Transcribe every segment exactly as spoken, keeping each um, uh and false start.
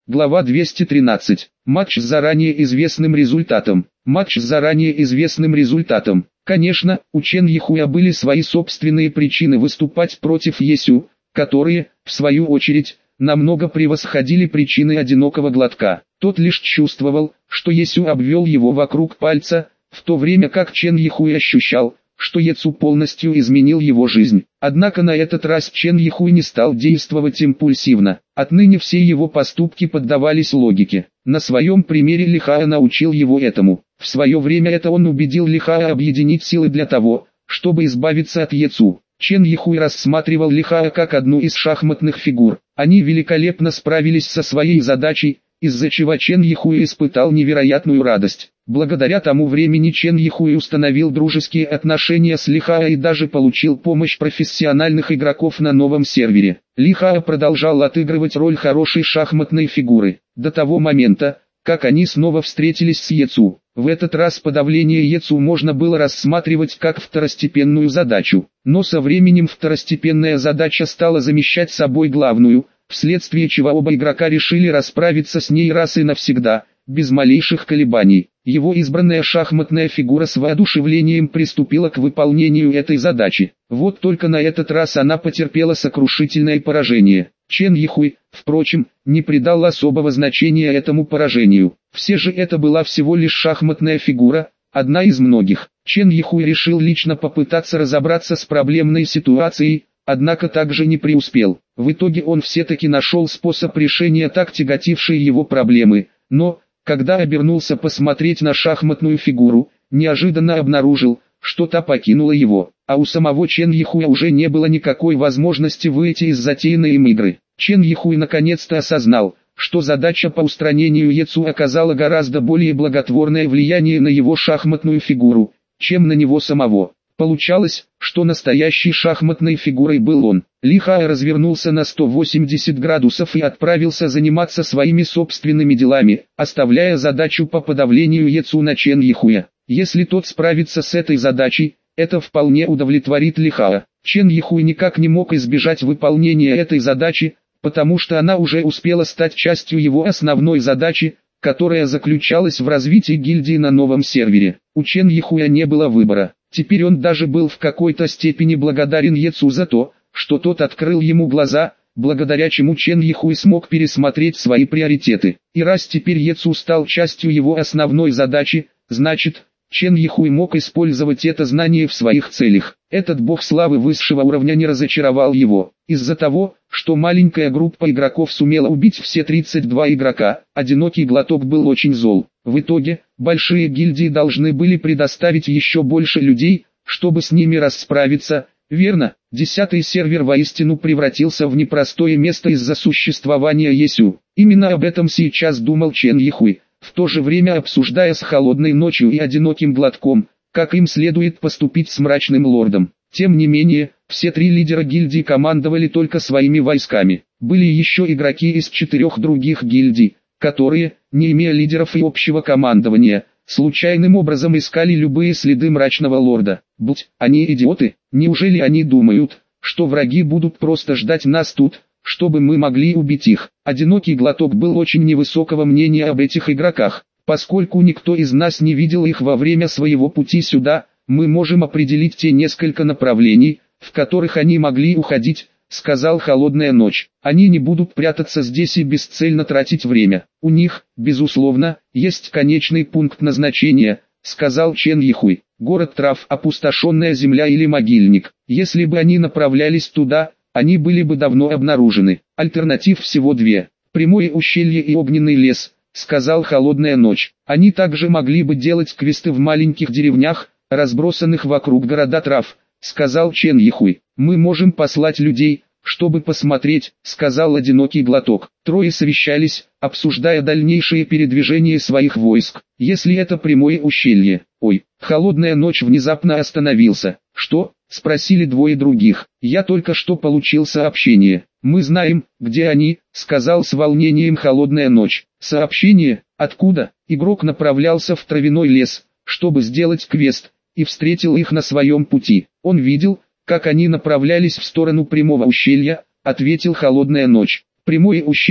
Глава двести тринадцать. Матч с заранее известным результатом. Матч с заранее известным результатом. Конечно, у Чен Йихуя были свои собственные причины выступать против Есю, которые, в свою очередь, намного превосходили причины одинокого глотка. Тот лишь чувствовал, что Есю обвел его вокруг пальца, в то время как Чен Йихуй ощущал, что Есю полностью изменил его жизнь. Однако на этот раз Чен Йихуй не стал действовать импульсивно. Отныне все его поступки поддавались логике. На своем примере Лихая научил его этому. В свое время это он убедил Лихая объединить силы для того, чтобы избавиться от Есю. Чен Йихуй рассматривал Лихая как одну из шахматных фигур. Они великолепно справились со своей задачей, из-за чего Чен Йихуй испытал невероятную радость. Благодаря тому времени Чен Йихуй установил дружеские отношения с Лихая и даже получил помощь профессиональных игроков на новом сервере. Лихая продолжал отыгрывать роль хорошей шахматной фигуры, до того момента, как они снова встретились с Есю. В этот раз подавление Есю можно было рассматривать как второстепенную задачу, но со временем второстепенная задача стала замещать собой главную, вследствие чего оба игрока решили расправиться с ней раз и навсегда, без малейших колебаний. Его избранная шахматная фигура с воодушевлением приступила к выполнению этой задачи. Вот только на этот раз она потерпела сокрушительное поражение. Чен Йихуй, впрочем, не придал особого значения этому поражению. Все же это была всего лишь шахматная фигура, одна из многих. Чен Йихуй решил лично попытаться разобраться с проблемной ситуацией, однако также не преуспел. В итоге он все-таки нашел способ решения так тяготившей его проблемы, но, когда обернулся посмотреть на шахматную фигуру, неожиданно обнаружил, что та покинула его, а у самого Чен Йихуя уже не было никакой возможности выйти из затеянной им игры. Чен Йихуй наконец-то осознал, что задача по устранению Есю оказала гораздо более благотворное влияние на его шахматную фигуру, чем на него самого. Получалось, что настоящей шахматной фигурой был он. Лихая развернулся на сто восемьдесят градусов и отправился заниматься своими собственными делами, оставляя задачу по подавлению Есю на Чен Йихуя. Если тот справится с этой задачей, это вполне удовлетворит Лихая. Чен Йихуй никак не мог избежать выполнения этой задачи, потому что она уже успела стать частью его основной задачи, которая заключалась в развитии гильдии на новом сервере. У Чен Йихуя не было выбора. Теперь он даже был в какой-то степени благодарен Есю за то, что тот открыл ему глаза, благодаря чему Чен Йихуй смог пересмотреть свои приоритеты. И раз теперь Есю стал частью его основной задачи, значит, Чен Йихуй мог использовать это знание в своих целях. Этот бог славы высшего уровня не разочаровал его. Из-за того, что маленькая группа игроков сумела убить все тридцать два игрока, одинокий глоток был очень зол. В итоге, большие гильдии должны были предоставить еще больше людей, чтобы с ними расправиться. Верно, десятый сервер воистину превратился в непростое место из-за существования Есю. Именно об этом сейчас думал Чен Йихуй, в то же время обсуждая с холодной ночью и одиноким глотком, как им следует поступить с мрачным лордом. Тем не менее, все три лидера гильдии командовали только своими войсками. Были еще игроки из четырех других гильдий, которые, не имея лидеров и общего командования, случайным образом искали любые следы мрачного лорда. Будь они идиоты, неужели они думают, что враги будут просто ждать нас тут, чтобы мы могли убить их? Одинокий глоток был очень невысокого мнения об этих игроках. Поскольку никто из нас не видел их во время своего пути сюда, мы можем определить те несколько направлений, в которых они могли уходить, сказал Холодная Ночь. Они не будут прятаться здесь и бесцельно тратить время. У них, безусловно, есть конечный пункт назначения, сказал Чен Йихуй. Город трав, опустошенная земля или могильник. Если бы они направлялись туда, они были бы давно обнаружены. Альтернатив всего две. Прямое ущелье и огненный лес, сказал Холодная Ночь. Они также могли бы делать квесты в маленьких деревнях, разбросанных вокруг города трав, сказал Чен Йихуй. Мы можем послать людей, чтобы посмотреть, сказал Одинокий Глоток. Трое совещались, обсуждая дальнейшее передвижение своих войск. Если это прямое ущелье. Ой, Холодная Ночь внезапно остановился. Что? Спросили двое других. Я только что получил сообщение. Мы знаем, где они, сказал с волнением Холодная Ночь. Сообщение? Откуда? Игрок направлялся в травяной лес, чтобы сделать квест, и встретил их на своем пути. Он видел, как они направлялись в сторону прямого ущелья, ответил Холодная Ночь. Прямое ущелье,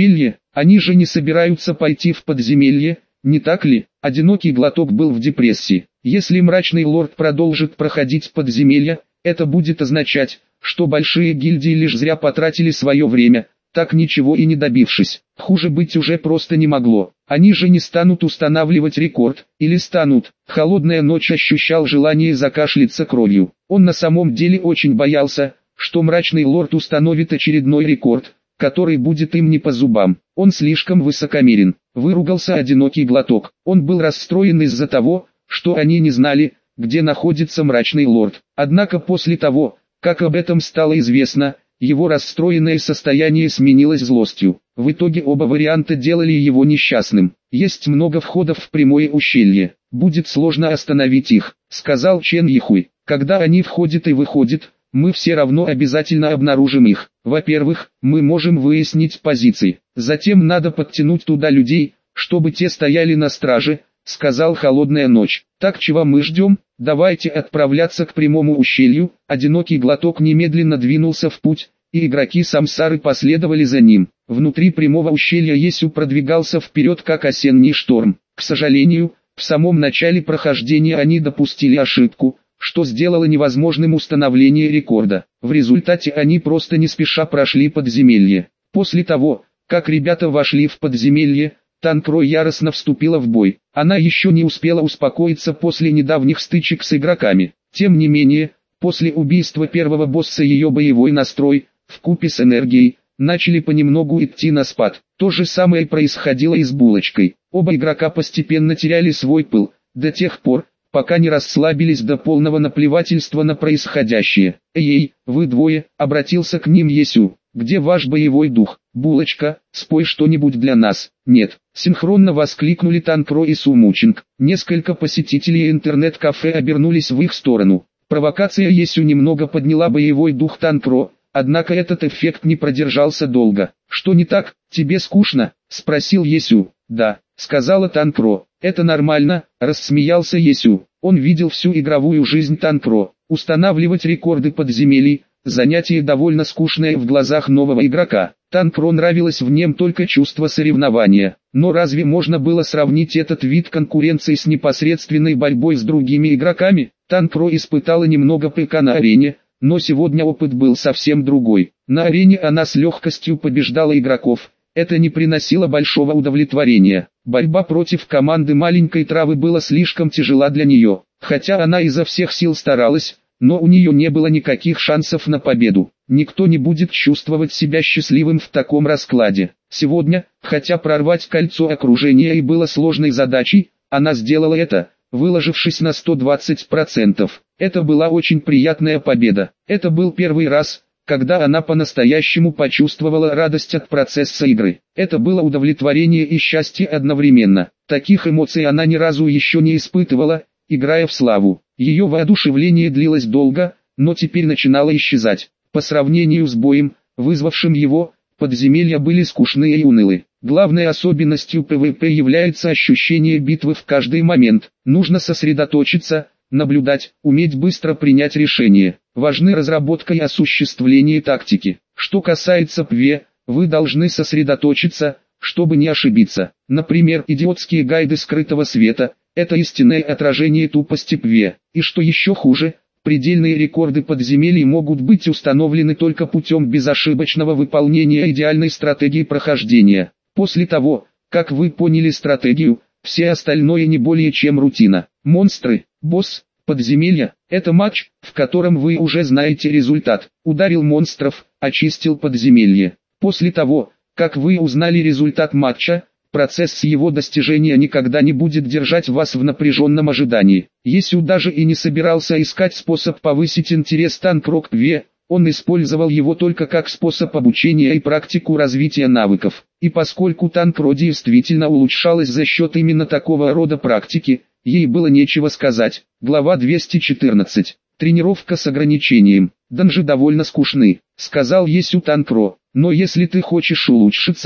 Они же не собираются пойти в подземелье, не так ли? Одинокий глоток был в депрессии. Если мрачный лорд продолжит проходить подземелья, это будет означать, что большие гильдии лишь зря потратили свое время, так ничего и не добившись. Хуже быть уже просто не могло. Они же не станут устанавливать рекорд, или станут. Холодная ночь ощущал желание закашляться кровью. Он на самом деле очень боялся, что мрачный лорд установит очередной рекорд, который будет им не по зубам. Он слишком высокомерен. Выругался одинокий глоток. Он был расстроен из-за того, что они не знали, где находится мрачный лорд. Однако после того, как об этом стало известно, его расстроенное состояние сменилось злостью. В итоге оба варианта делали его несчастным. Есть много входов в прямое ущелье. Будет сложно остановить их, сказал Чен Йихуй. Когда они входят и выходят, мы все равно обязательно обнаружим их. Во-первых, мы можем выяснить позиции. Затем надо подтянуть туда людей, чтобы те стояли на страже, сказал Холодная ночь. Так чего мы ждем? Давайте отправляться к прямому ущелью. Одинокий глоток немедленно двинулся в путь, и игроки Самсары последовали за ним. Внутри прямого ущелья Есю продвигался вперед как осенний шторм. К сожалению, в самом начале прохождения они допустили ошибку, что сделало невозможным установление рекорда. В результате они просто не спеша прошли подземелье. После того, как ребята вошли в подземелье, Танкро яростно вступила в бой. Она еще не успела успокоиться после недавних стычек с игроками. Тем не менее, после убийства первого босса ее боевой настрой, вкупе с энергией, начали понемногу идти на спад. То же самое происходило и с Булочкой. Оба игрока постепенно теряли свой пыл, до тех пор, пока не расслабились до полного наплевательства на происходящее. «Эй, вы двое», — обратился к ним Есю. «Где ваш боевой дух? Булочка, спой что-нибудь для нас». «Нет», — синхронно воскликнули Танкро и Сумучинг. Несколько посетителей интернет-кафе обернулись в их сторону. Провокация Есю немного подняла боевой дух Танкро, однако этот эффект не продержался долго. «Что не так? Тебе скучно?» — спросил Есю. «Да», — сказала Танкро. «Это нормально», — рассмеялся Есю. Он видел всю игровую жизнь Танкро. Устанавливать рекорды подземелий — занятие довольно скучное в глазах нового игрока. Танкро нравилось в нем только чувство соревнования. Но разве можно было сравнить этот вид конкуренции с непосредственной борьбой с другими игроками? Танкро испытала немного ПК на арене, но сегодня опыт был совсем другой. На арене она с легкостью побеждала игроков. Это не приносило большого удовлетворения. Борьба против команды маленькой травы была слишком тяжела для нее. Хотя она изо всех сил старалась, но у нее не было никаких шансов на победу. Никто не будет чувствовать себя счастливым в таком раскладе. Сегодня, хотя прорвать кольцо окружения и было сложной задачей, она сделала это, выложившись на сто двадцать процентов. Это была очень приятная победа. Это был первый раз, когда она по-настоящему почувствовала радость от процесса игры. Это было удовлетворение и счастье одновременно. Таких эмоций она ни разу еще не испытывала, играя в славу. Ее воодушевление длилось долго, но теперь начинало исчезать. По сравнению с боем, вызвавшим его, подземелья были скучные и унылы. Главной особенностью ПВП является ощущение битвы в каждый момент. Нужно сосредоточиться, наблюдать, уметь быстро принять решение. Важны разработка и осуществление тактики. Что касается ПВЕ, вы должны сосредоточиться, чтобы не ошибиться. Например, идиотские гайды скрытого света – это истинное отражение тупости ПВЕ. И что еще хуже, предельные рекорды подземелий могут быть установлены только путем безошибочного выполнения идеальной стратегии прохождения. После того, как вы поняли стратегию, все остальное не более чем рутина. Монстры, босс, подземелья – это матч, в котором вы уже знаете результат. Ударил монстров, очистил подземелье. После того, как вы узнали результат матча, процесс с его достижения никогда не будет держать вас в напряженном ожидании. Есю даже и не собирался искать способ повысить интерес Танкро к ПВЕ, он использовал его только как способ обучения и практику развития навыков. И поскольку Танкро действительно улучшалась за счет именно такого рода практики, ей было нечего сказать. Глава двести четырнадцать. Тренировка с ограничением. Данжи довольно скучны, сказал Есю Танкро. Но если ты хочешь улучшиться,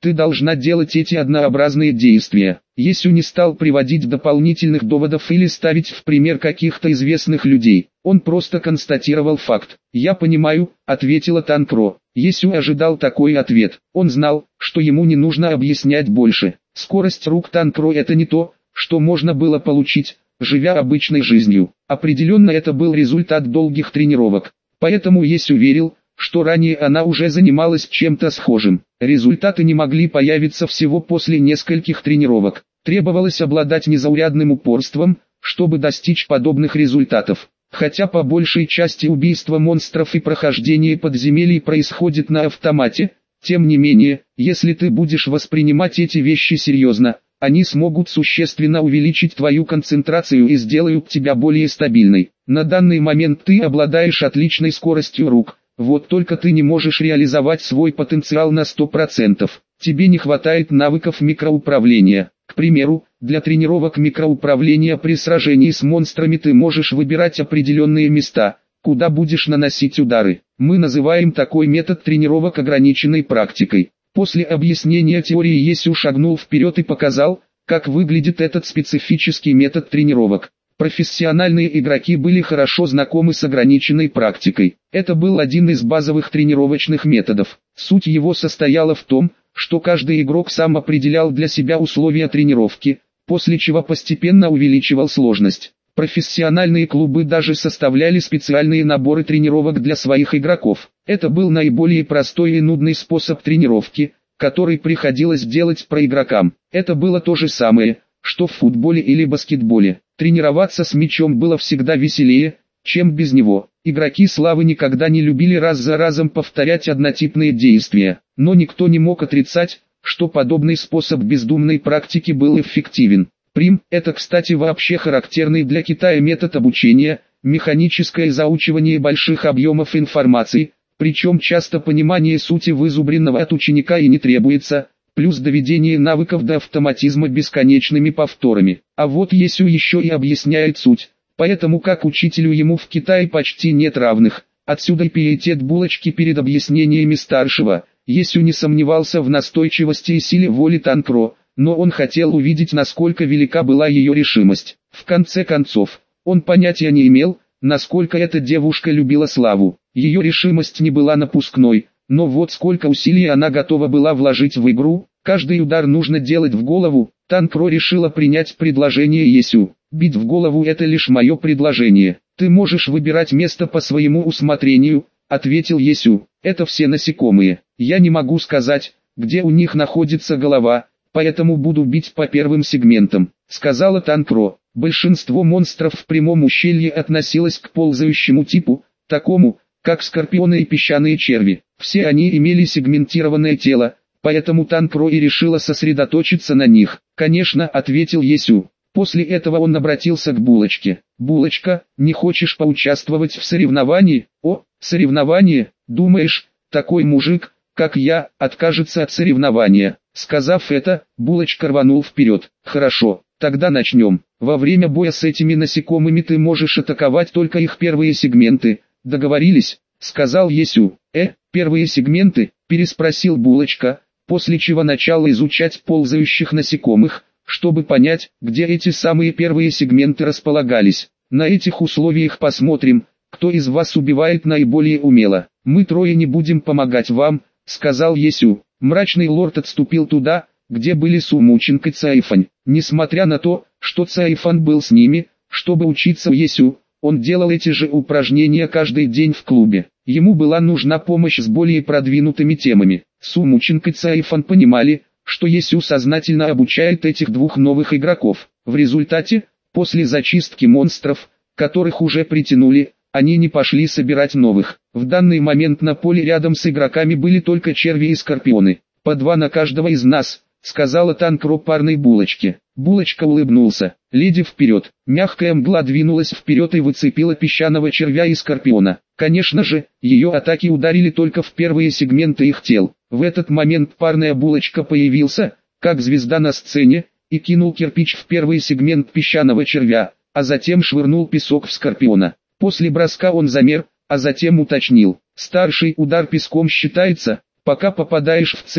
Ты должна делать эти однообразные действия. Есю не стал приводить дополнительных доводов или ставить в пример каких-то известных людей. Он просто констатировал факт. «Я понимаю», — ответила Танкро. Есю ожидал такой ответ. Он знал, что ему не нужно объяснять больше. Скорость рук Танкро — это не то, что можно было получить, живя обычной жизнью. Определенно это был результат долгих тренировок. Поэтому Есю верил, что ранее она уже занималась чем-то схожим. Результаты не могли появиться всего после нескольких тренировок. Требовалось обладать незаурядным упорством, чтобы достичь подобных результатов. Хотя по большей части убийство монстров и прохождение подземелий происходит на автомате, тем не менее, если ты будешь воспринимать эти вещи серьезно, они смогут существенно увеличить твою концентрацию и сделают тебя более стабильной. На данный момент ты обладаешь отличной скоростью рук. Вот только ты не можешь реализовать свой потенциал на сто процентов. Тебе не хватает навыков микроуправления. К примеру, для тренировок микроуправления при сражении с монстрами ты можешь выбирать определенные места, куда будешь наносить удары. Мы называем такой метод тренировок ограниченной практикой. После объяснения теории Есю шагнул вперед и показал, как выглядит этот специфический метод тренировок. Профессиональные игроки были хорошо знакомы с ограниченной практикой. Это был один из базовых тренировочных методов. Суть его состояла в том, что каждый игрок сам определял для себя условия тренировки, после чего постепенно увеличивал сложность. Профессиональные клубы даже составляли специальные наборы тренировок для своих игроков. Это был наиболее простой и нудный способ тренировки, который приходилось делать про игрокам. Это было то же самое, что в футболе или баскетболе. Тренироваться с мячом было всегда веселее, чем без него. Игроки славы никогда не любили раз за разом повторять однотипные действия, но никто не мог отрицать, что подобный способ бездумной практики был эффективен. Прим – это, кстати, вообще характерный для Китая метод обучения, механическое заучивание больших объемов информации, причем часто понимание сути вызубренного от ученика и не требуется, плюс доведение навыков до автоматизма бесконечными повторами. А вот Есю еще и объясняет суть, поэтому как учителю ему в Китае почти нет равных. Отсюда и пиетет булочки перед объяснениями старшего. Есю не сомневался в настойчивости и силе воли Танкро, но он хотел увидеть, насколько велика была ее решимость. В конце концов, он понятия не имел, насколько эта девушка любила славу. Ее решимость не была напускной. Но вот сколько усилий она готова была вложить в игру, каждый удар нужно делать в голову. Танкро решила принять предложение Есю. Бить в голову — это лишь мое предложение. Ты можешь выбирать место по своему усмотрению, ответил Есю. Это все насекомые. Я не могу сказать, где у них находится голова, поэтому буду бить по первым сегментам, сказала Танкро. Большинство монстров в прямом ущелье относилось к ползающему типу, такому, как скорпионы и песчаные черви. Все они имели сегментированное тело, поэтому Танкро и решила сосредоточиться на них. «Конечно», — ответил Есю. После этого он обратился к Булочке. «Булочка, не хочешь поучаствовать в соревновании?» «О, соревнование, думаешь, такой мужик, как я, откажется от соревнования?» Сказав это, Булочка рванул вперед. «Хорошо, тогда начнем. Во время боя с этими насекомыми ты можешь атаковать только их первые сегменты. Договорились?» — сказал Есю. «Э, первые сегменты?» — переспросил Булочка, после чего начал изучать ползающих насекомых, чтобы понять, где эти самые первые сегменты располагались. «На этих условиях посмотрим, кто из вас убивает наиболее умело. Мы трое не будем помогать вам», — сказал Есю. Мрачный лорд отступил туда, где были Сумученко и Цайфань. Несмотря на то, что Цайфан был с ними, чтобы учиться у Есю, он делал эти же упражнения каждый день в клубе. Ему была нужна помощь с более продвинутыми темами. Сумученко и Цайфан понимали, что Есю сознательно обучает этих двух новых игроков. В результате, после зачистки монстров, которых уже притянули, они не пошли собирать новых. В данный момент на поле рядом с игроками были только черви и скорпионы. «По два на каждого из нас», — сказала Танкро парной Булочке. Булочка улыбнулся. «Леди, вперед!» Мягкая мгла двинулась вперед и выцепила песчаного червя и скорпиона. Конечно же, ее атаки ударили только в первые сегменты их тел. В этот момент парная Булочка появился, как звезда на сцене, и кинул кирпич в первый сегмент песчаного червя, а затем швырнул песок в скорпиона. После броска он замер, а затем уточнил. «Старший удар песком считается, пока попадаешь в цель», —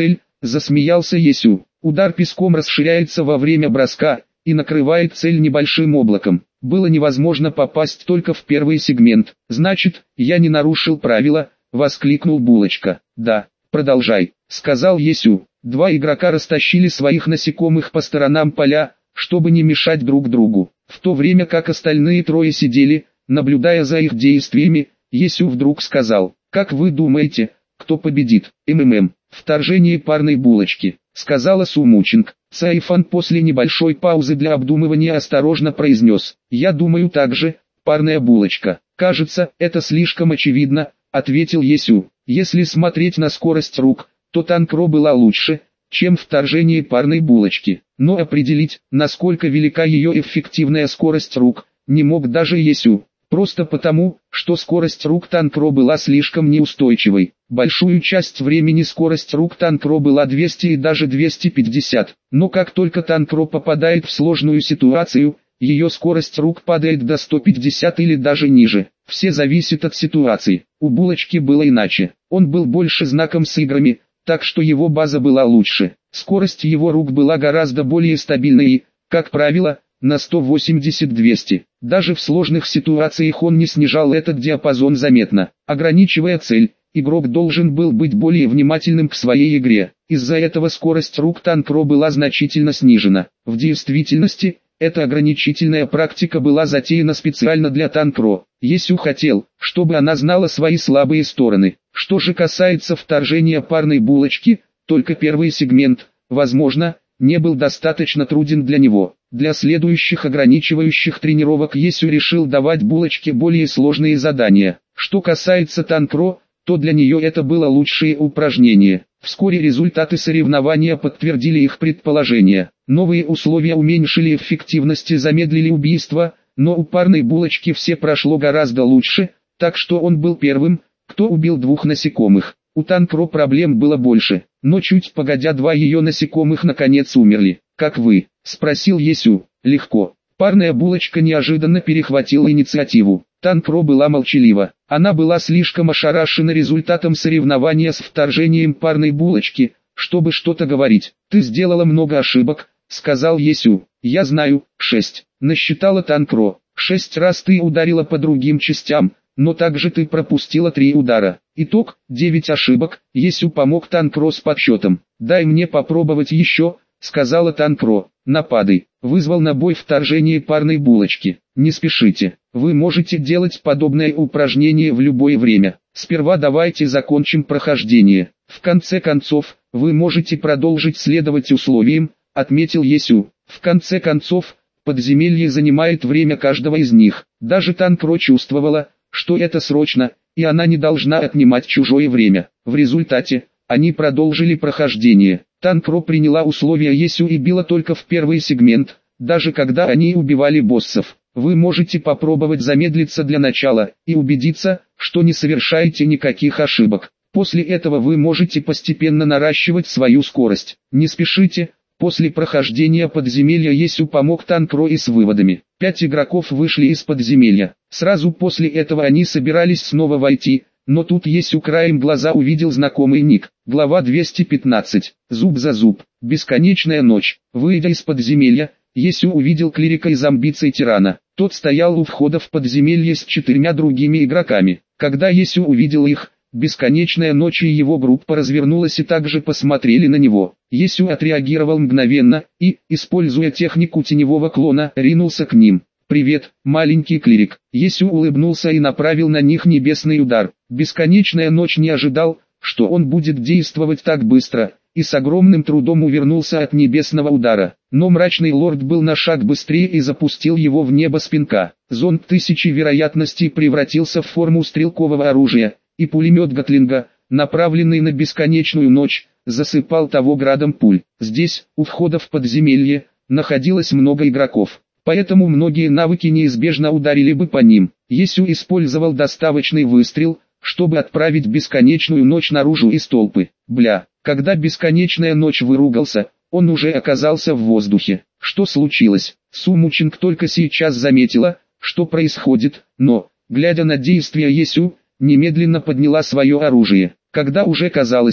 засмеялся Есю. Удар песком расширяется во время броска и накрывает цель небольшим облаком. Было невозможно попасть только в первый сегмент. Значит, я не нарушил правила, воскликнул Булочка. Да, продолжай, сказал Есю. Два игрока растащили своих насекомых по сторонам поля, чтобы не мешать друг другу. В то время как остальные трое сидели, наблюдая за их действиями, Есю вдруг сказал: «Как вы думаете, кто победит?» «МММ. Вторжение парной булочки», — сказала Сумучинг. Цайфан после небольшой паузы для обдумывания осторожно произнес: «Я думаю так же, парная булочка». «Кажется, это слишком очевидно», — ответил Есю. «Если смотреть на скорость рук, то Танкро была лучше, чем вторжение парной булочки. Но определить, насколько велика ее эффективная скорость рук, не мог даже Есю. Просто потому, что скорость рук Танкро была слишком неустойчивой. Большую часть времени скорость рук Танкро была двести и даже двести пятьдесят. Но как только Танкро попадает в сложную ситуацию, ее скорость рук падает до сто пятьдесят или даже ниже. Все зависит от ситуации. У Булочки было иначе. Он был больше знаком с играми, так что его база была лучше. Скорость его рук была гораздо более стабильной и, как правило, на сто восемьдесят - двести. Даже в сложных ситуациях он не снижал этот диапазон заметно. Ограничивая цель, игрок должен был быть более внимательным к своей игре. Из-за этого скорость рук Танкро была значительно снижена. В действительности, эта ограничительная практика была затеяна специально для Танкро. Есю хотел, чтобы она знала свои слабые стороны. Что же касается вторжения парной булочки, только первый сегмент, возможно, не был достаточно труден для него. Для следующих ограничивающих тренировок Есю решил давать булочке более сложные задания. Что касается Танкро, то для нее это было лучшее упражнение. Вскоре результаты соревнования подтвердили их предположения. Новые условия уменьшили эффективность и замедлили убийство, но у парной булочки все прошло гораздо лучше, так что он был первым, кто убил двух насекомых. У Танкро проблем было больше, но чуть погодя два ее насекомых наконец умерли. «Как вы?» – спросил Есю. «Легко». Парная булочка неожиданно перехватила инициативу. Танкро была молчалива. Она была слишком ошарашена результатом соревнования с вторжением парной булочки, чтобы что-то говорить. «Ты сделала много ошибок», — сказал Есю. «Я знаю, шесть». Насчитала Танкро. «Шесть раз ты ударила по другим частям, но также ты пропустила три удара. Итог — девять ошибок». Есю помог Танкро с подсчетом. «Дай мне попробовать еще», — сказала Танкро. «Нападай», — вызвал на бой вторжение парной булочки. «Не спешите, вы можете делать подобное упражнение в любое время. Сперва давайте закончим прохождение. В конце концов, вы можете продолжить следовать условиям», — отметил Есю. «В конце концов, подземелье занимает время каждого из них». Даже Танкро чувствовала, что это срочно, и она не должна отнимать чужое время. В результате, они продолжили прохождение. Танкро приняла условия Есю и била только в первый сегмент, даже когда они убивали боссов. Вы можете попробовать замедлиться для начала и убедиться, что не совершаете никаких ошибок. После этого вы можете постепенно наращивать свою скорость. Не спешите. После прохождения подземелья Есю помог Танкро и с выводами. Пять игроков вышли из подземелья. Сразу после этого они собирались снова войти, но тут Есю краем глаза увидел знакомый ник. Глава двести пятнадцать. Зуб за зуб. Бесконечная ночь. Выйдя из подземелья, Есю увидел клирика из амбиций тирана. Тот стоял у входа в подземелье с четырьмя другими игроками. Когда Есю увидел их, Бесконечная ночь и его группа развернулась и также посмотрели на него. Есю отреагировал мгновенно и, используя технику теневого клона, ринулся к ним. «Привет, маленький клирик». Есю улыбнулся и направил на них небесный удар. Бесконечная ночь не ожидал, что он будет действовать так быстро, и с огромным трудом увернулся от небесного удара. Но мрачный лорд был на шаг быстрее и запустил его в небо с пинка. Зонд тысячи вероятностей превратился в форму стрелкового оружия, и пулемет Гатлинга, направленный на бесконечную ночь, засыпал того градом пуль. Здесь, у входа в подземелье, находилось много игроков, поэтому многие навыки неизбежно ударили бы по ним. Есю использовал доставочный выстрел, чтобы отправить бесконечную ночь наружу из толпы. Бля, когда бесконечная ночь выругался, он уже оказался в воздухе. Что случилось? Сумучинг только сейчас заметила, что происходит, но, глядя на действия Есю, немедленно подняла свое оружие. Когда уже казалось,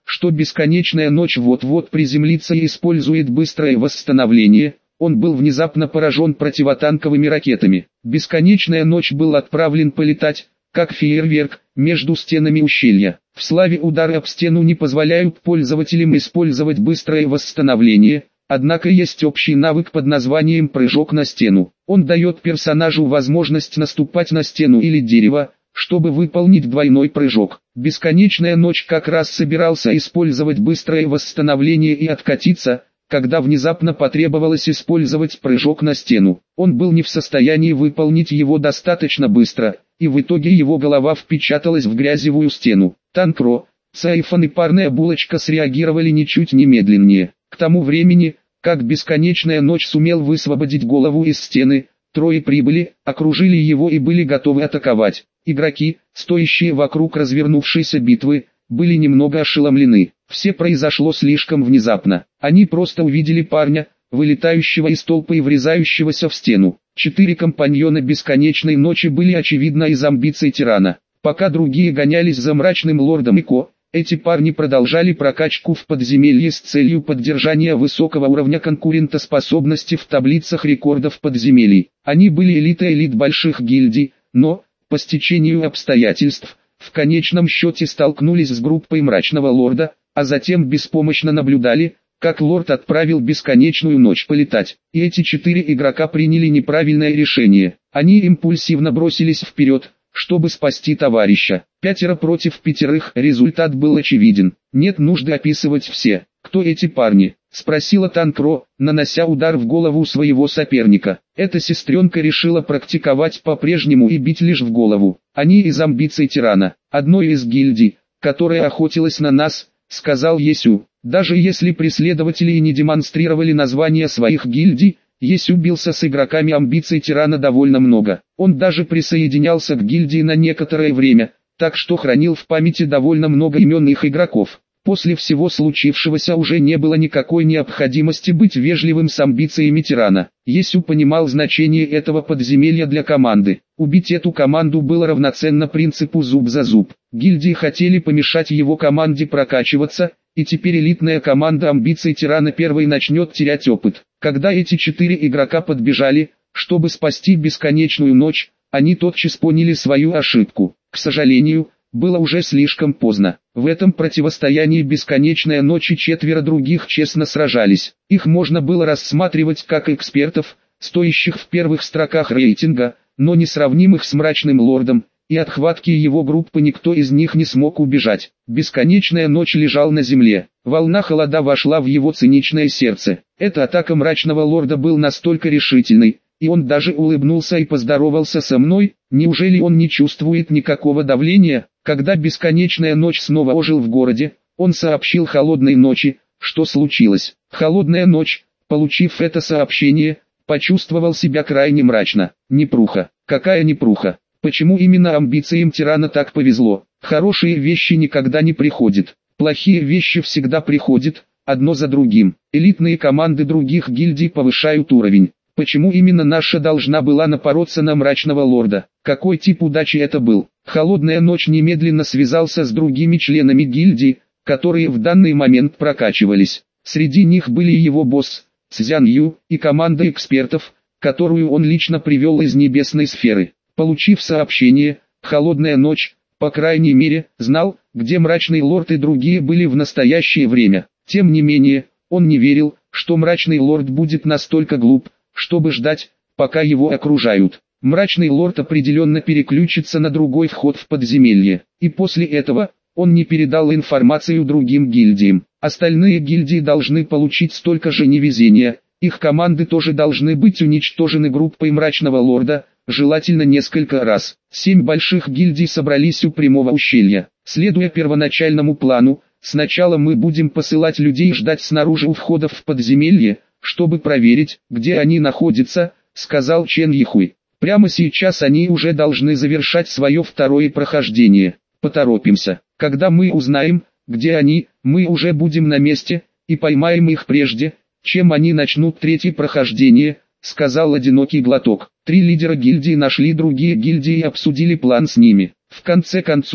что бесконечная ночь вот-вот приземлится и использует быстрое восстановление. Он был внезапно поражен противотанковыми ракетами. Бесконечная ночь был отправлен полетать, как фейерверк, между стенами ущелья. В славе удары об стену не позволяют пользователям использовать быстрое восстановление, однако есть общий навык под названием «прыжок на стену». Он дает персонажу возможность наступать на стену или дерево, чтобы выполнить двойной прыжок. Бесконечная ночь как раз собирался использовать быстрое восстановление и откатиться, когда внезапно потребовалось использовать прыжок на стену. Он был не в состоянии выполнить его достаточно быстро, и в итоге его голова впечаталась в грязевую стену. Танкро, Сайфон и парная булочка среагировали ничуть не медленнее. К тому времени, как бесконечная ночь сумел высвободить голову из стены, трое прибыли, окружили его и были готовы атаковать. Игроки, стоящие вокруг развернувшейся битвы, были немного ошеломлены. Все произошло слишком внезапно. Они просто увидели парня, вылетающего из толпы и врезающегося в стену. Четыре компаньона бесконечной ночи были очевидно из амбиций тирана. Пока другие гонялись за мрачным лордом Ико, эти парни продолжали прокачку в подземелье с целью поддержания высокого уровня конкурентоспособности в таблицах рекордов подземелий. Они были элитой элит больших гильдий, но, по стечению обстоятельств, в конечном счете столкнулись с группой мрачного лорда, а затем беспомощно наблюдали, как лорд отправил бесконечную ночь полетать. И эти четыре игрока приняли неправильное решение. Они импульсивно бросились вперед, чтобы спасти товарища. Пятеро против пятерых, результат был очевиден. Нет нужды описывать все, кто эти парни, спросила Танкро, нанося удар в голову своего соперника. Эта сестренка решила практиковать по-прежнему и бить лишь в голову. Они из амбиций тирана, одной из гильдий, которая охотилась на нас, сказал Есю. Даже если преследователи и не демонстрировали названия своих гильдий, Есю бился с игроками амбиций тирана довольно много. Он даже присоединялся к гильдии на некоторое время, так что хранил в памяти довольно много имен их игроков. После всего случившегося уже не было никакой необходимости быть вежливым с амбициями тирана. Есю понимал значение этого подземелья для команды. Убить эту команду было равноценно принципу зуб за зуб. Гильдии хотели помешать его команде прокачиваться, и теперь элитная команда амбиций тирана первой начнет терять опыт. Когда эти четыре игрока подбежали, чтобы спасти бесконечную ночь, они тотчас поняли свою ошибку. К сожалению, было уже слишком поздно. В этом противостоянии бесконечная ночь и четверо других честно сражались. Их можно было рассматривать как экспертов, стоящих в первых строках рейтинга, но несравнимых с мрачным лордом, и от хватки его группы никто из них не смог убежать. Бесконечная ночь лежал на земле. Волна холода вошла в его циничное сердце. Эта атака мрачного лорда был настолько решительной, и он даже улыбнулся и поздоровался со мной. Неужели он не чувствует никакого давления? Когда бесконечная ночь снова ожил в городе, он сообщил холодной ночи, что случилось. Холодная ночь, получив это сообщение, почувствовал себя крайне мрачно. Непруха. Какая непруха? Почему именно амбициям тирана так повезло? Хорошие вещи никогда не приходят. Плохие вещи всегда приходят, одно за другим. Элитные команды других гильдий повышают уровень. Почему именно наша должна была напороться на мрачного лорда? Какой тип удачи это был? Холодная ночь немедленно связался с другими членами гильдии, которые в данный момент прокачивались. Среди них были его босс, Цзян Ю, и команда экспертов, которую он лично привел из небесной сферы. Получив сообщение, Холодная ночь, по крайней мере, знал, где мрачный лорд и другие были в настоящее время. Тем не менее, он не верил, что мрачный лорд будет настолько глуп, чтобы ждать, пока его окружают. Мрачный лорд определенно переключится на другой вход в подземелье, и после этого, он не передал информацию другим гильдиям. Остальные гильдии должны получить столько же невезения, их команды тоже должны быть уничтожены группой мрачного лорда, желательно несколько раз. Семь больших гильдий собрались у прямого ущелья. Следуя первоначальному плану, сначала мы будем посылать людей ждать снаружи у входов в подземелье, чтобы проверить, где они находятся, сказал Чен Йихуй. Прямо сейчас они уже должны завершать свое второе прохождение. Поторопимся. Когда мы узнаем, где они, мы уже будем на месте, и поймаем их прежде, чем они начнут третье прохождение, сказал одинокий глоток. Три лидера гильдии нашли другие гильдии и обсудили план с ними. В конце концов,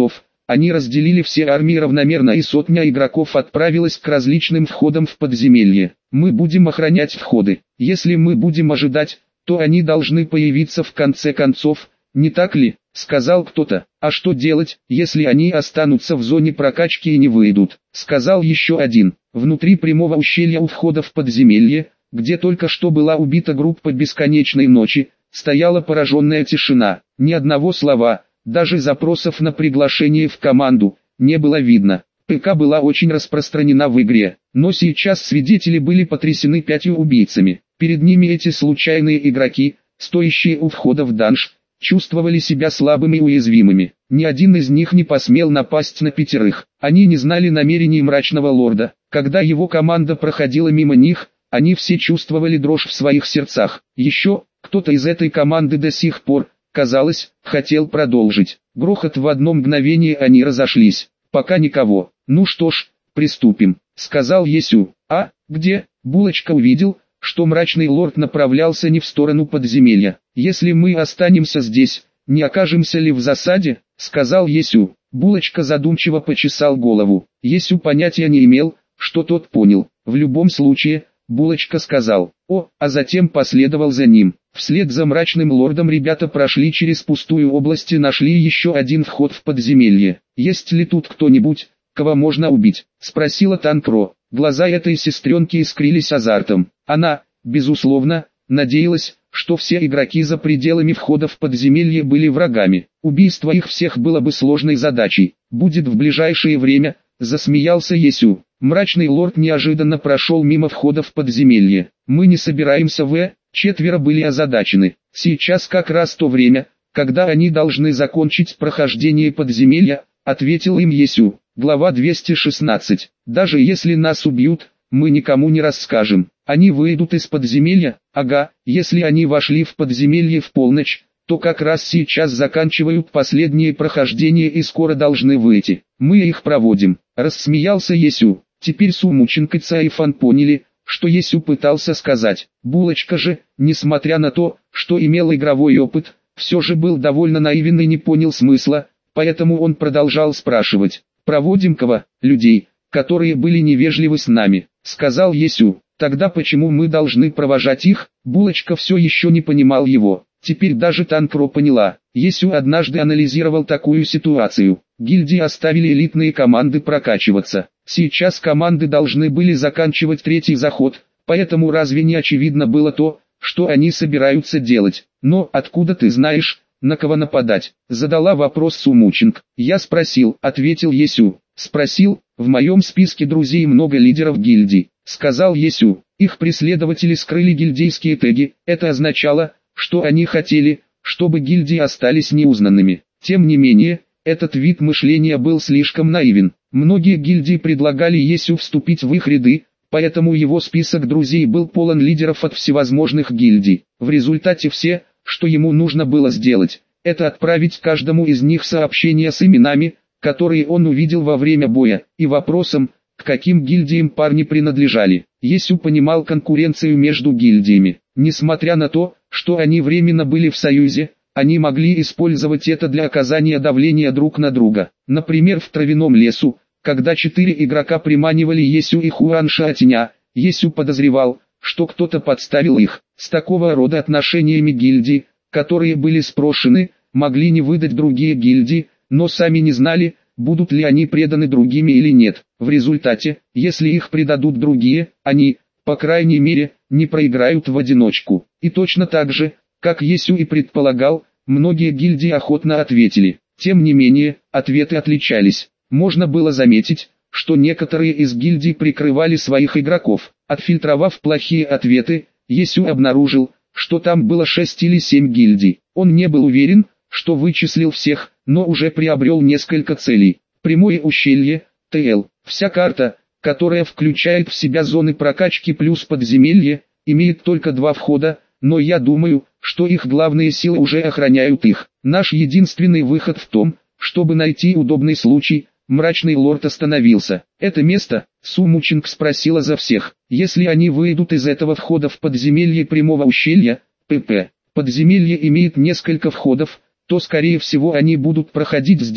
Они разделили все армии равномерно, и сотня игроков отправилась к различным входам в подземелье. Мы будем охранять входы. Если мы будем ожидать, то они должны появиться в конце концов, не так ли? Сказал кто-то. А что делать, если они останутся в зоне прокачки и не выйдут? Сказал еще один. Внутри прямого ущелья у входа в подземелье, где только что была убита группа бесконечной ночи, стояла пораженная тишина. Ни одного слова, даже запросов на приглашение в команду, не было видно. ПК была очень распространена в игре, но сейчас свидетели были потрясены пятью убийцами. Перед ними эти случайные игроки, стоящие у входа в данж, чувствовали себя слабыми и уязвимыми. Ни один из них не посмел напасть на пятерых. Они не знали намерений мрачного лорда. Когда его команда проходила мимо них, они все чувствовали дрожь в своих сердцах. Еще, кто-то из этой команды до сих пор, казалось, хотел продолжить. Грохот, в одно мгновение они разошлись. Пока никого. Ну что ж, приступим, сказал Есю. А, где? Булочка увидел, что мрачный лорд направлялся не в сторону подземелья. Если мы останемся здесь, не окажемся ли в засаде, сказал Есю. Булочка задумчиво почесал голову. Есю понятия не имел, что тот понял. В любом случае, Булочка сказал «О», а затем последовал за ним. Вслед за мрачным лордом ребята прошли через пустую область и нашли еще один вход в подземелье. «Есть ли тут кто-нибудь, кого можно убить?» — спросила Танкро. Глаза этой сестренки искрились азартом. Она, безусловно, надеялась, что все игроки за пределами входа в подземелье были врагами. Убийство их всех было бы сложной задачей. «Будет в ближайшее время», — засмеялся Есю. Мрачный лорд неожиданно прошел мимо входа в подземелье. «Мы не собираемся в...» Четверо были озадачены. Сейчас как раз то время, когда они должны закончить прохождение подземелья, ответил им Есю. Глава двести шестнадцать. Даже если нас убьют, мы никому не расскажем. Они выйдут из подземелья, ага, если они вошли в подземелье в полночь, то как раз сейчас заканчивают последнее прохождение и скоро должны выйти. Мы их проводим. Рассмеялся Есю. Теперь Сумученко и Цаифан поняли, что Есю пытался сказать. Булочка же, несмотря на то, что имел игровой опыт, все же был довольно наивен и не понял смысла, поэтому он продолжал спрашивать. «Проводим кого? Людей, которые были невежливы с нами», — сказал Есю. «Тогда почему мы должны провожать их?» Булочка все еще не понимал его. Теперь даже Танкро поняла. Есю однажды анализировал такую ситуацию. Гильдии оставили элитные команды прокачиваться. Сейчас команды должны были заканчивать третий заход, поэтому разве не очевидно было то, что они собираются делать? «Но откуда ты знаешь, на кого нападать?» — задала вопрос Сумученко. «Я спросил», — ответил Есю. «Спросил, в моем списке друзей много лидеров гильдий», — сказал Есю. Их преследователи скрыли гильдейские теги, это означало, что они хотели, чтобы гильдии остались неузнанными. Тем не менее, этот вид мышления был слишком наивен. Многие гильдии предлагали Есю вступить в их ряды, поэтому его список друзей был полон лидеров от всевозможных гильдий. В результате все, что ему нужно было сделать, это отправить каждому из них сообщение с именами, которые он увидел во время боя, и вопросом, к каким гильдиям парни принадлежали. Есю понимал конкуренцию между гильдиями. Несмотря на то, что они временно были в союзе, они могли использовать это для оказания давления друг на друга. Например, в Травяном лесу, когда четыре игрока приманивали Есю и Хуанша Атиня, Есю подозревал, что кто-то подставил их. С такого рода отношениями гильдии, которые были спрошены, могли не выдать другие гильдии, но сами не знали, будут ли они преданы другими или нет. В результате, если их предадут другие, они, по крайней мере, не проиграют в одиночку. И точно так же, как Есю и предполагал, многие гильдии охотно ответили. Тем не менее, ответы отличались. Можно было заметить, что некоторые из гильдий прикрывали своих игроков. Отфильтровав плохие ответы, Есю обнаружил, что там было шесть или семь гильдий. Он не был уверен, что вычислил всех, но уже приобрел несколько целей. Прямое ущелье, ТЛ. Вся карта, которая включает в себя зоны прокачки плюс подземелье, имеет только два входа, но я думаю, что их главные силы уже охраняют их. Наш единственный выход в том, чтобы найти удобный случай. Мрачный лорд остановился. «Это место?» — Сумученко спросила за всех. «Если они выйдут из этого входа в подземелье прямого ущелья, ПП, подземелье имеет несколько входов, то скорее всего они будут проходить здесь,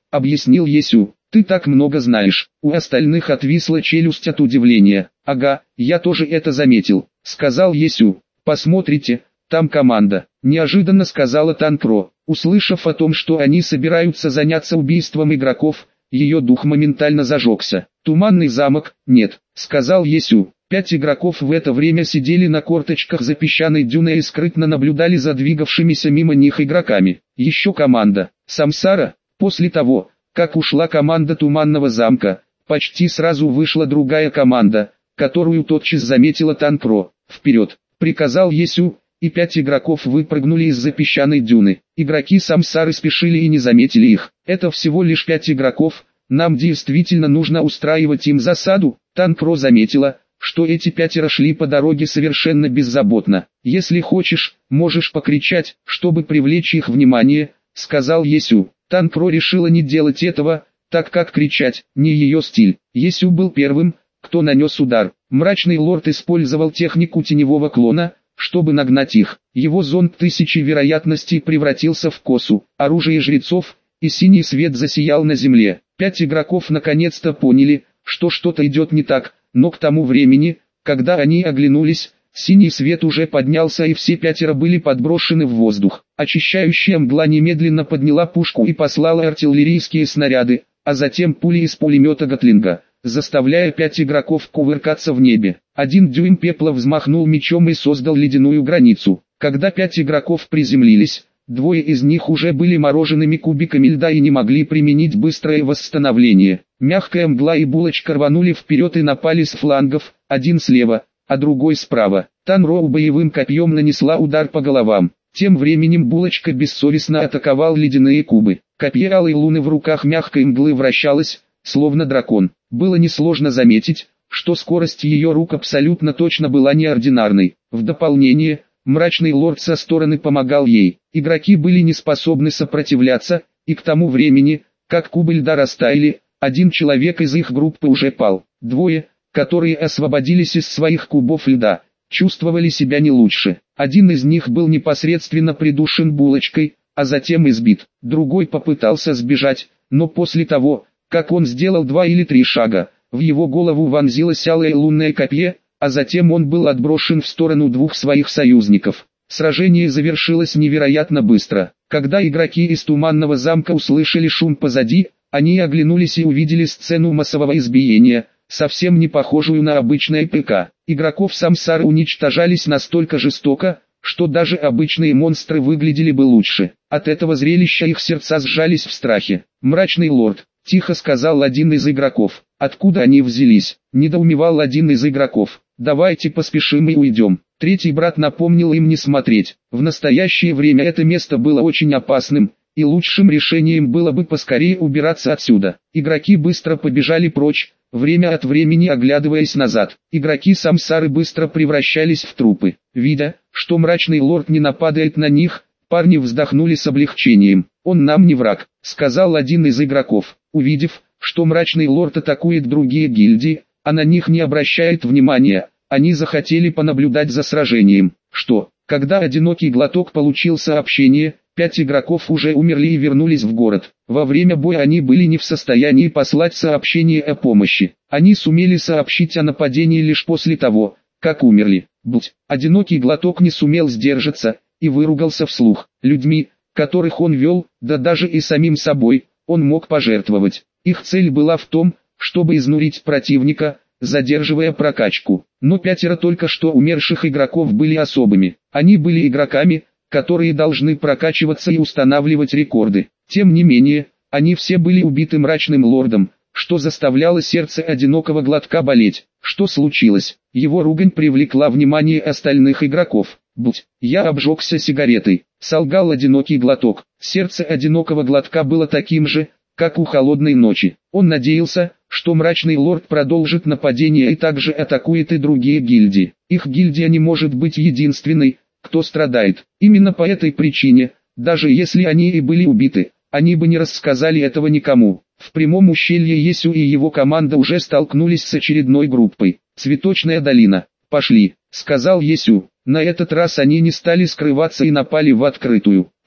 объяснил Есю. Ты так много знаешь. У остальных отвисла челюсть от удивления. Ага, я тоже это заметил, сказал Есю. Посмотрите, там команда, неожиданно сказала Танпро. Услышав о том, что они собираются заняться убийством игроков, ее дух моментально зажегся. Туманный замок, нет, сказал Есю. Пять игроков в это время сидели на корточках за песчаной дюной и скрытно наблюдали за двигавшимися мимо них игроками. Еще команда, Самсара. После того, как ушла команда Туманного замка, почти сразу вышла другая команда, которую тотчас заметила Танпро. Вперед, приказал Есю, и пять игроков выпрыгнули из-за песчаной дюны. Игроки Самсары спешили и не заметили их. Это всего лишь пять игроков, нам действительно нужно устраивать им засаду. Танпро заметила, что эти пятеро шли по дороге совершенно беззаботно. Если хочешь, можешь покричать, чтобы привлечь их внимание, сказал Есю. Танпро решила не делать этого, так как кричать не ее стиль. Есю был первым, кто нанес удар. Мрачный лорд использовал технику теневого клона, чтобы нагнать их. Его зонд тысячи вероятностей превратился в косу, оружие жрецов, и синий свет засиял на земле. Пять игроков наконец-то поняли, что что-то идет не так, но к тому времени, когда они оглянулись, синий свет уже поднялся и все пятеро были подброшены в воздух. Очищающая мгла немедленно подняла пушку и послала артиллерийские снаряды, а затем пули из пулемета Гатлинга, заставляя пять игроков кувыркаться в небе. Один дюйм пепла взмахнул мечом и создал ледяную границу. Когда пять игроков приземлились, двое из них уже были мороженными кубиками льда и не могли применить быстрое восстановление. Мягкая мгла и булочка рванули вперед и напали с флангов, один слева, а другой справа. Танро боевым копьем нанесла удар по головам. Тем временем булочка бессовестно атаковал ледяные кубы. Копье алой луны в руках мягкой мглы вращалось, словно дракон. Было несложно заметить, что скорость ее рук абсолютно точно была неординарной. В дополнение, мрачный лорд со стороны помогал ей. Игроки были не способны сопротивляться, и к тому времени, как кубы льда растаяли, один человек из их группы уже пал. Двое, которые освободились из своих кубов льда, чувствовали себя не лучше. Один из них был непосредственно придушен булочкой, а затем избит. Другой попытался сбежать, но после того, как он сделал два или три шага, в его голову вонзилось алое лунное копье, а затем он был отброшен в сторону двух своих союзников. Сражение завершилось невероятно быстро. Когда игроки из Туманного замка услышали шум позади, они оглянулись и увидели сцену массового избиения, совсем не похожую на обычное ПК. Игроков Самсары уничтожались настолько жестоко, что даже обычные монстры выглядели бы лучше. От этого зрелища их сердца сжались в страхе. «Мрачный лорд», — тихо сказал один из игроков. «Откуда они взялись?» — недоумевал один из игроков. «Давайте поспешим и уйдем». Третий брат напомнил им не смотреть. В настоящее время это место было очень опасным, и лучшим решением было бы поскорее убираться отсюда. Игроки быстро побежали прочь, время от времени оглядываясь назад. Игроки Самсары быстро превращались в трупы. Видя, что мрачный лорд не нападает на них, парни вздохнули с облегчением. «Он нам не враг», — сказал один из игроков. Увидев, что мрачный лорд атакует другие гильдии, а на них не обращает внимания, они захотели понаблюдать за сражением. Что, когда одинокий глоток получил сообщение, пять игроков уже умерли и вернулись в город. Во время боя они были не в состоянии послать сообщение о помощи. Они сумели сообщить о нападении лишь после того, как умерли. Блять, одинокий глоток не сумел сдержаться и выругался вслух. Людьми, которых он вел, да даже и самим собой, он мог пожертвовать. Их цель была в том, чтобы изнурить противника, задерживая прокачку. Но пятеро только что умерших игроков были особыми. Они были игроками, которые должны прокачиваться и устанавливать рекорды. Тем не менее, они все были убиты мрачным лордом, что заставляло сердце одинокого глотка болеть. Что случилось? Его ругань привлекла внимание остальных игроков. «Блять, я обжегся сигаретой», — солгал одинокий глоток. Сердце одинокого глотка было таким же, как у холодной ночи. Он надеялся, что мрачный лорд продолжит нападение и также атакует и другие гильдии. Их гильдия не может быть единственной, кто страдает. Именно по этой причине, даже если они и были убиты, они бы не рассказали этого никому. В прямом ущелье Есю и его команда уже столкнулись с очередной группой. «Цветочная долина. Пошли», — сказал Есю. На этот раз они не стали скрываться и напали в открытую.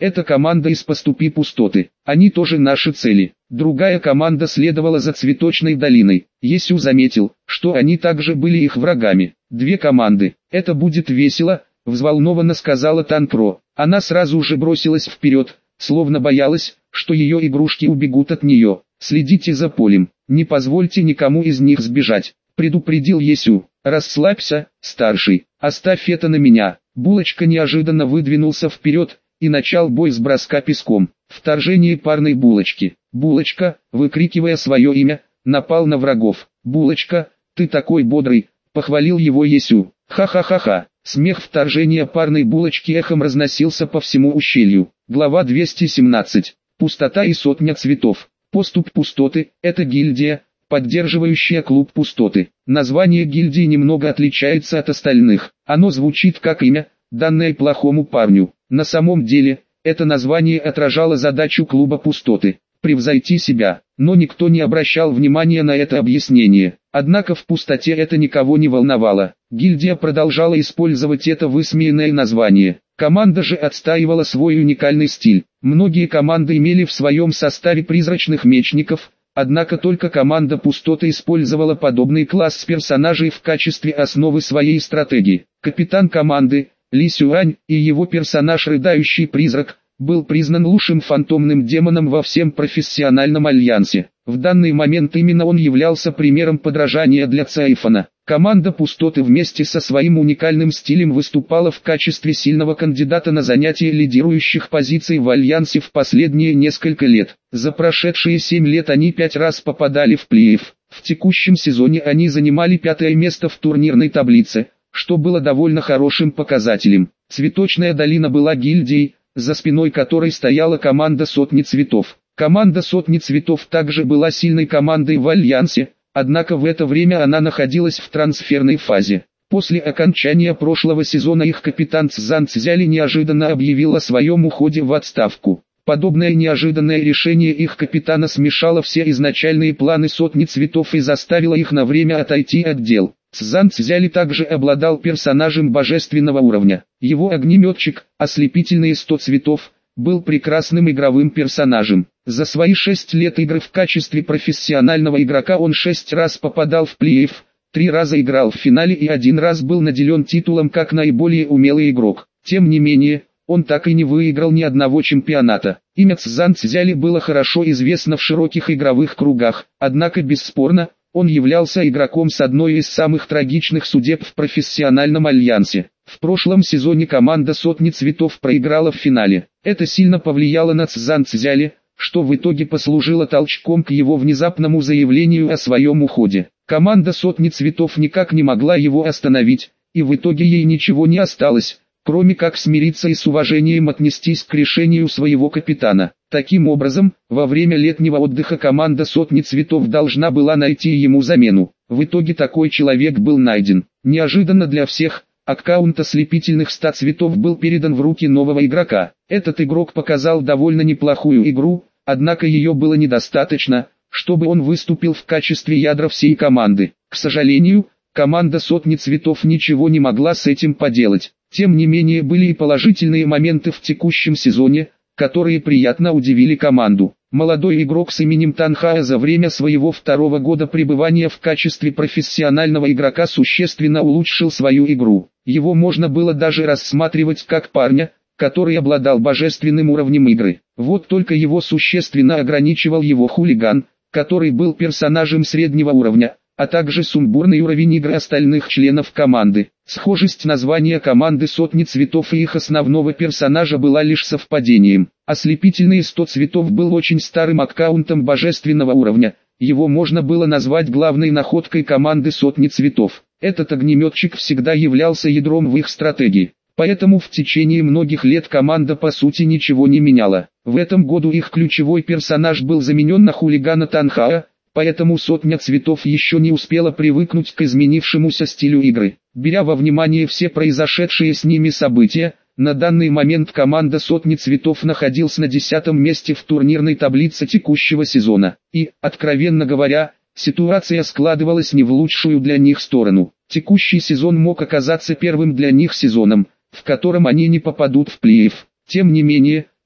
Это команда из Поступи Пустоты. Они тоже наши цели. Другая команда следовала за Цветочной долиной. Есю заметил, что они также были их врагами. Две команды. Это будет весело, взволнованно сказала Танпро. Она сразу же бросилась вперед, словно боялась, что ее игрушки убегут от нее. Следите за полем. Не позвольте никому из них сбежать, предупредил Есю. Расслабься, старший, оставь это на меня. Булочка неожиданно выдвинулся вперед и начал бой с броска песком. Вторжение парной Булочки. Булочка, выкрикивая свое имя, напал на врагов. Булочка, ты такой бодрый, похвалил его Есю. Ха-ха-ха-ха. Смех вторжения парной Булочки эхом разносился по всему ущелью. Глава двести семнадцать. Пустота и сотня цветов. Поступ Пустоты – это гильдия, поддерживающая клуб Пустоты. Название гильдии немного отличается от остальных. Оно звучит как имя, данное плохому парню. На самом деле, это название отражало задачу клуба Пустоты – превзойти себя. Но никто не обращал внимания на это объяснение. Однако в Пустоте это никого не волновало. Гильдия продолжала использовать это высмеянное название. Команда же отстаивала свой уникальный стиль. Многие команды имели в своем составе призрачных мечников, однако только команда Пустоты использовала подобный класс персонажей в качестве основы своей стратегии. Капитан команды, Ли Сюань, и его персонаж Рыдающий Призрак, был признан лучшим фантомным демоном во всем профессиональном альянсе. В данный момент именно он являлся примером подражания для Цайфона. Команда Пустоты вместе со своим уникальным стилем выступала в качестве сильного кандидата на занятие лидирующих позиций в альянсе в последние несколько лет. За прошедшие семь лет они пять раз попадали в плей-офф. В текущем сезоне они занимали пятое место в турнирной таблице, что было довольно хорошим показателем. Цветочная долина была гильдией, за спиной которой стояла команда Сотни Цветов. Команда Сотни Цветов также была сильной командой в альянсе, однако в это время она находилась в трансферной фазе. После окончания прошлого сезона их капитан Цзан Цзяли неожиданно объявил о своем уходе в отставку. Подобное неожиданное решение их капитана смешало все изначальные планы Сотни Цветов и заставило их на время отойти от дел. Цзан Цзяли также обладал персонажем божественного уровня. Его огнеметчик, ослепительные сто цветов, был прекрасным игровым персонажем. За свои шесть лет игры в качестве профессионального игрока он шесть раз попадал в плей-офф, три раза играл в финале и один раз был наделен титулом как наиболее умелый игрок. Тем не менее, он так и не выиграл ни одного чемпионата. Имя Цзан Цзяли было хорошо известно в широких игровых кругах, однако бесспорно, он являлся игроком с одной из самых трагичных судеб в профессиональном альянсе. В прошлом сезоне команда Сотни Цветов проиграла в финале. Это сильно повлияло на Цзан Цзяли, что в итоге послужило толчком к его внезапному заявлению о своем уходе. Команда Сотни Цветов никак не могла его остановить, и в итоге ей ничего не осталось, кроме как смириться и с уважением отнестись к решению своего капитана. Таким образом, во время летнего отдыха команда Сотни Цветов должна была найти ему замену. В итоге такой человек был найден. Неожиданно для всех, аккаунт ослепительных ста цветов был передан в руки нового игрока. Этот игрок показал довольно неплохую игру, однако ее было недостаточно, чтобы он выступил в качестве ядра всей команды. К сожалению, команда Сотни Цветов ничего не могла с этим поделать. Тем не менее были и положительные моменты в текущем сезоне, которые приятно удивили команду. Молодой игрок с именем Танхая за время своего второго года пребывания в качестве профессионального игрока существенно улучшил свою игру. Его можно было даже рассматривать как парня, который обладал божественным уровнем игры. Вот только его существенно ограничивал его хулиган, который был персонажем среднего уровня, а также сумбурный уровень игры остальных членов команды. Схожесть названия команды Сотни Цветов и их основного персонажа была лишь совпадением. Ослепительные сто цветов был очень старым аккаунтом божественного уровня, его можно было назвать главной находкой команды Сотни Цветов. Этот огнеметчик всегда являлся ядром в их стратегии. Поэтому в течение многих лет команда по сути ничего не меняла. В этом году их ключевой персонаж был заменен на хулигана Танхая, поэтому Сотня Цветов еще не успела привыкнуть к изменившемуся стилю игры. Беря во внимание все произошедшие с ними события, на данный момент команда Сотни Цветов находилась на десятом месте в турнирной таблице текущего сезона. И, откровенно говоря, ситуация складывалась не в лучшую для них сторону. Текущий сезон мог оказаться первым для них сезоном, в котором они не попадут в плей-офф. Тем не менее,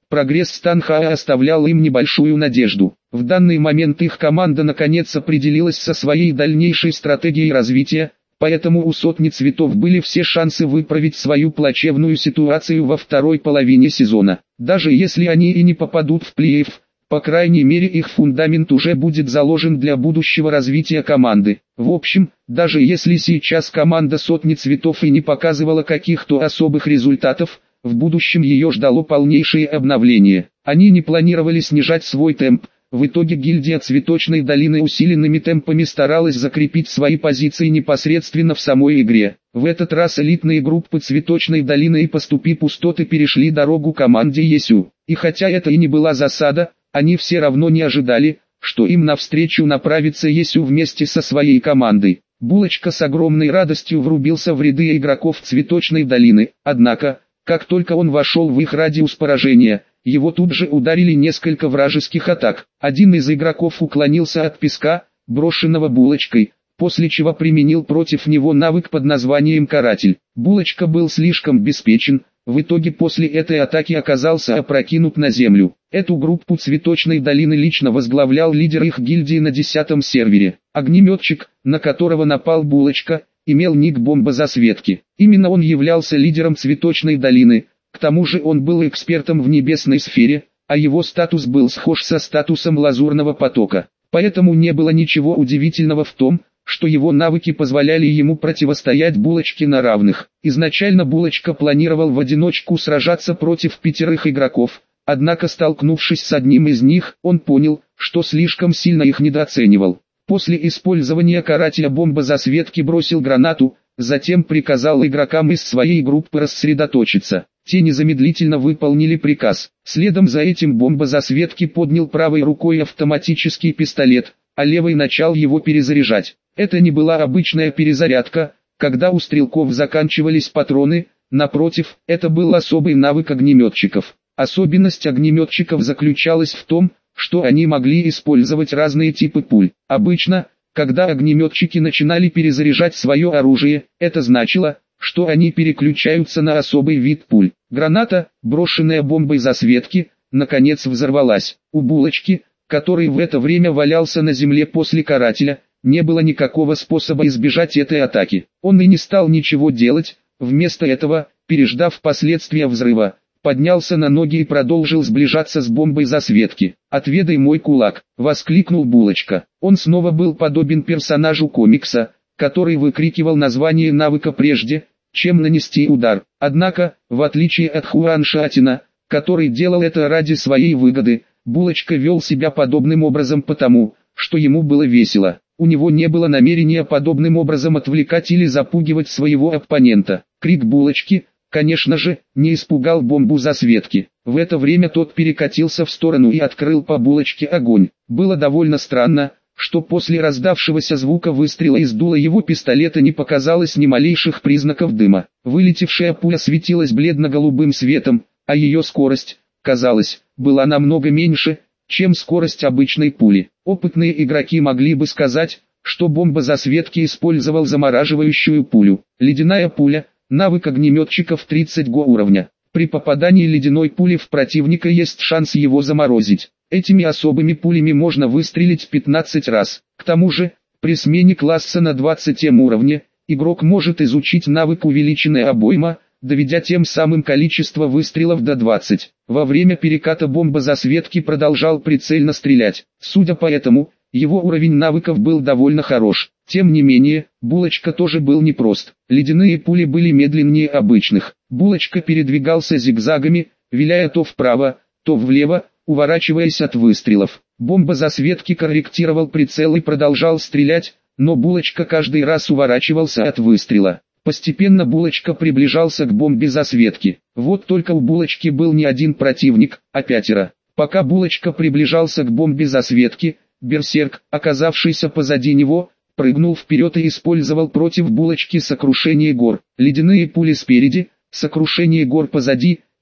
Прогресс Станхаа оставлял им небольшую надежду. В данный момент их команда наконец определилась со своей дальнейшей стратегией развития, поэтому у Сотни Цветов были все шансы выправить свою плачевную ситуацию во второй половине сезона. Даже если они и не попадут в плей-офф, по крайней мере их фундамент уже будет заложен для будущего развития команды. В общем, даже если сейчас команда Сотни Цветов и не показывала каких-то особых результатов, в будущем ее ждало полнейшее обновление. Они не планировали снижать свой темп. В итоге гильдия Цветочной долины усиленными темпами старалась закрепить свои позиции непосредственно в самой игре. В этот раз элитные группы Цветочной долины и Поступи Пустоты перешли дорогу команде Есю. И хотя это и не была засада, они все равно не ожидали, что им навстречу направится Есю вместе со своей командой. Булочка с огромной радостью врубился в ряды игроков Цветочной долины, однако, как только он вошел в их радиус поражения, его тут же ударили несколько вражеских атак. Один из игроков уклонился от песка, брошенного Булочкой, после чего применил против него навык под названием «Каратель». Булочка был слишком беспечен, в итоге после этой атаки оказался опрокинут на землю. Эту группу Цветочной долины лично возглавлял лидер их гильдии на десятом сервере. Огнеметчик, на которого напал Булочка, имел ник Бомба Засветки. Именно он являлся лидером Цветочной долины, к тому же он был экспертом в небесной сфере, а его статус был схож со статусом Лазурного потока. Поэтому не было ничего удивительного в том, что его навыки позволяли ему противостоять Булочке на равных. Изначально Булочка планировал в одиночку сражаться против пятерых игроков, однако столкнувшись с одним из них, он понял, что слишком сильно их недооценивал. После использования карателя Бомба Засветки бросил гранату, затем приказал игрокам из своей группы рассредоточиться. Те незамедлительно выполнили приказ. Следом за этим Бомба Засветки поднял правой рукой автоматический пистолет, а левой начал его перезаряжать. Это не была обычная перезарядка, когда у стрелков заканчивались патроны, напротив, это был особый навык огнеметчиков. Особенность огнеметчиков заключалась в том, что они могли использовать разные типы пуль. Обычно, когда огнеметчики начинали перезаряжать свое оружие, это значило, что они переключаются на особый вид пуль. Граната, брошенная Бомбой Засветки, наконец взорвалась. У Булочки, который в это время валялся на земле после карателя, не было никакого способа избежать этой атаки. Он и не стал ничего делать, вместо этого, переждав последствия взрыва, поднялся на ноги и продолжил сближаться с Бомбой Засветки. «Отведай мой кулак!» — воскликнул Булочка. Он снова был подобен персонажу комикса, который выкрикивал название навыка прежде, чем нанести удар. Однако, в отличие от Хуан Шатина, который делал это ради своей выгоды, Булочка вел себя подобным образом потому, что ему было весело. У него не было намерения подобным образом отвлекать или запугивать своего оппонента. Крик Булочки, конечно же, не испугал Бомбу Засветки. В это время тот перекатился в сторону и открыл по Булочке огонь. Было довольно странно, что после раздавшегося звука выстрела из дула его пистолета не показалось ни малейших признаков дыма. Вылетевшая пуля светилась бледно-голубым светом, а ее скорость, казалось, была намного меньше, чем скорость обычной пули. Опытные игроки могли бы сказать, что Бомба Засветки использовал замораживающую пулю. Ледяная пуля, навык огнеметчиков тридцать го уровня. При попадании ледяной пули в противника есть шанс его заморозить. Этими особыми пулями можно выстрелить пятнадцать раз. К тому же, при смене класса на двадцатом уровне, игрок может изучить навык увеличенная обойма, доведя тем самым количество выстрелов до двадцати. Во время переката Бомба Засветки продолжал прицельно стрелять. Судя по этому, его уровень навыков был довольно хорош. Тем не менее, Булочка тоже был непрост. Ледяные пули были медленнее обычных. Булочка передвигался зигзагами, виляя то вправо, то влево, уворачиваясь от выстрелов. Бомба Засветки корректировал прицел и продолжал стрелять, но Булочка каждый раз уворачивался от выстрела. Постепенно Булочка приближался к Бомбе Засветки. Вот только у Булочки был не один противник, а пятеро. Пока Булочка приближался к Бомбе Засветки, Берсерк, оказавшийся позади него, прыгнул вперед и использовал против Булочки сокрушение гор. Ледяные пули спереди, сокрушение гор позади,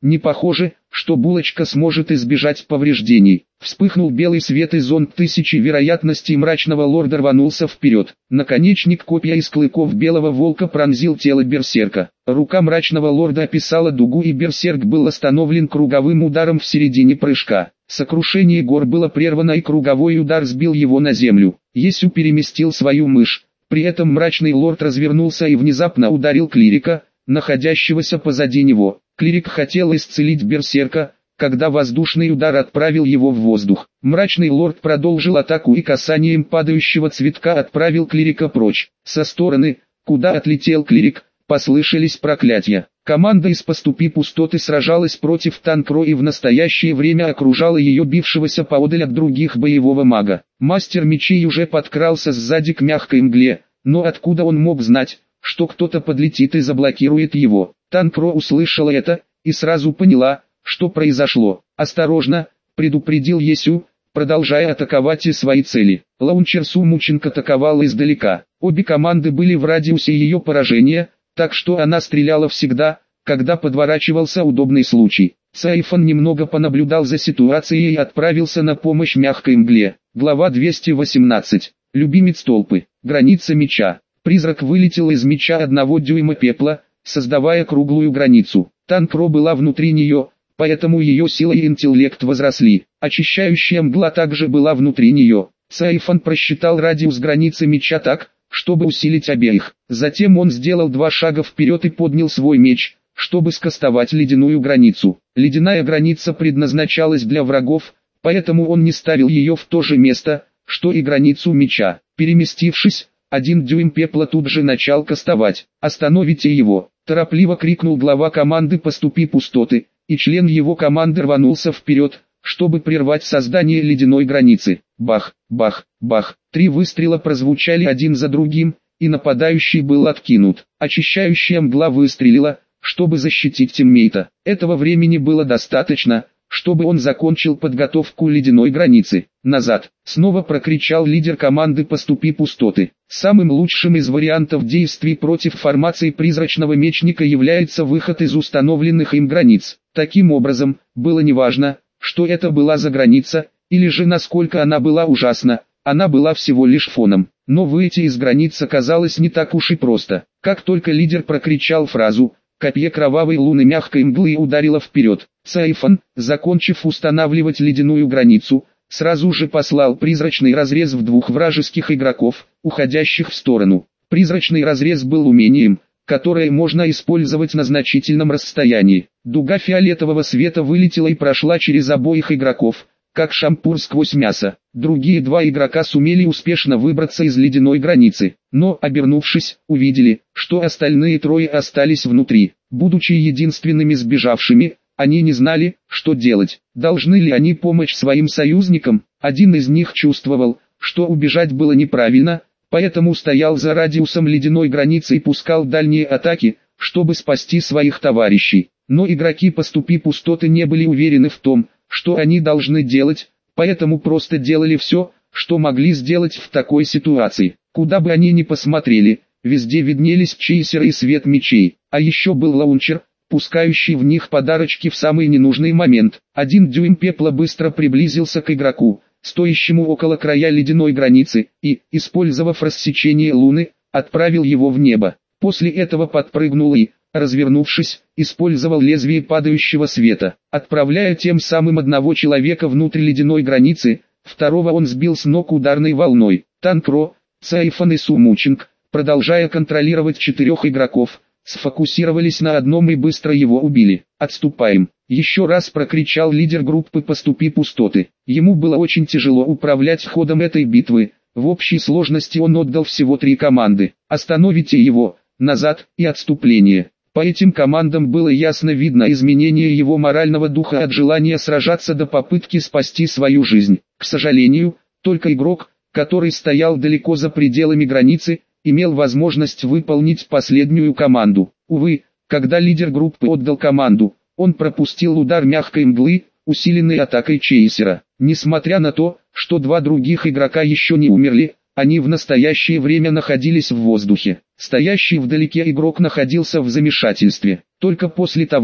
Не похоже, что булочка сможет избежать повреждений. Вспыхнул белый свет и зонд тысячи вероятностей мрачного лорда рванулся вперед. Наконечник копья из клыков белого волка пронзил тело берсерка. Рука мрачного лорда описала дугу, и берсерк был остановлен круговым ударом в середине прыжка. Сокрушение гор было прервано, и круговой удар сбил его на землю. Есю переместил свою мышь. При этом мрачный лорд развернулся и внезапно ударил клирика, находящегося позади него. Клирик хотел исцелить берсерка, когда воздушный удар отправил его в воздух. Мрачный лорд продолжил атаку и касанием падающего цветка отправил клирика прочь. Со стороны, куда отлетел клирик, послышались проклятия. Команда из «Поступи пустоты» сражалась против Танкро и в настоящее время окружала ее бившегося поодаль от других боевого мага. Мастер мечей уже подкрался сзади к мягкой мгле, но откуда он мог знать, что кто-то подлетит и заблокирует его? Танкро услышала это и сразу поняла, что произошло. «Осторожно!» – предупредил Есю, продолжая атаковать и свои цели. Лаунчер Сумученко атаковал издалека. Обе команды были в радиусе ее поражения, так что она стреляла всегда, когда подворачивался удобный случай. Сайфон немного понаблюдал за ситуацией и отправился на помощь мягкой мгле. Глава двести восемнадцать. Любимец толпы. Граница меча. Призрак вылетел из меча одного дюйма пепла, создавая круглую границу. Танкро была внутри нее, поэтому ее сила и интеллект возросли. Очищающая мгла также была внутри нее. Сайфон просчитал радиус границы меча так, чтобы усилить обеих. Затем он сделал два шага вперед и поднял свой меч, чтобы скастовать ледяную границу. Ледяная граница предназначалась для врагов, поэтому он не ставил ее в то же место, что и границу меча. Переместившись, один дюйм пепла тут же начал кастовать. «Остановите его!» – торопливо крикнул глава команды «Поступи пустоты», и член его команды рванулся вперед, чтобы прервать создание ледяной границы. Бах, бах, бах. Три выстрела прозвучали один за другим, и нападающий был откинут. Очищающая мгла выстрелила, чтобы защитить тиммейта. Этого времени было достаточно, чтобы он закончил подготовку ледяной границы. «Назад!» — снова прокричал лидер команды «Поступи пустоты». Самым лучшим из вариантов действий против формации призрачного мечника является выход из установленных им границ. Таким образом, было неважно, что это была за граница, или же насколько она была ужасна, она была всего лишь фоном. Но выйти из границ оказалось не так уж и просто. Как только лидер прокричал фразу, копье кровавой луны мягкой мглы ударило вперед. Сайфон, закончив устанавливать ледяную границу, сразу же послал призрачный разрез в двух вражеских игроков, уходящих в сторону. Призрачный разрез был умением, которое можно использовать на значительном расстоянии. Дуга фиолетового света вылетела и прошла через обоих игроков, как шампур сквозь мясо. Другие два игрока сумели успешно выбраться из ледяной границы, но, обернувшись, увидели, что остальные трое остались внутри. Будучи единственными сбежавшими, они не знали, что делать. Должны ли они помочь своим союзникам? Один из них чувствовал, что убежать было неправильно, поэтому стоял за радиусом ледяной границы и пускал дальние атаки, чтобы спасти своих товарищей. Но игроки «Поступи пустоты» не были уверены в том, что они должны делать, поэтому просто делали все, что могли сделать в такой ситуации. Куда бы они ни посмотрели, везде виднелись чейсеры и свет мечей, а еще был лаунчер, пускающий в них подарочки в самый ненужный момент. Один дюйм пепла быстро приблизился к игроку, стоящему около края ледяной границы, и, использовав рассечение луны, отправил его в небо. После этого подпрыгнул и, развернувшись, использовал лезвие падающего света, отправляя тем самым одного человека внутрь ледяной границы, второго он сбил с ног ударной волной. Танкро, Сайфон и Сумученко, продолжая контролировать четырех игроков, сфокусировались на одном и быстро его убили. «Отступаем!» — еще раз прокричал лидер группы «Поступи пустоты». Ему было очень тяжело управлять ходом этой битвы, в общей сложности он отдал всего три команды. «Остановите его!» «Назад» и «Отступление». По этим командам было ясно видно изменение его морального духа от желания сражаться до попытки спасти свою жизнь. К сожалению, только игрок, который стоял далеко за пределами границы, имел возможность выполнить последнюю команду. Увы, когда лидер группы отдал команду, он пропустил удар мягкой мглы, усиленный атакой чейсера. Несмотря на то, что два других игрока еще не умерли, они в настоящее время находились в воздухе. Стоящий вдалеке игрок находился в замешательстве. Только после того,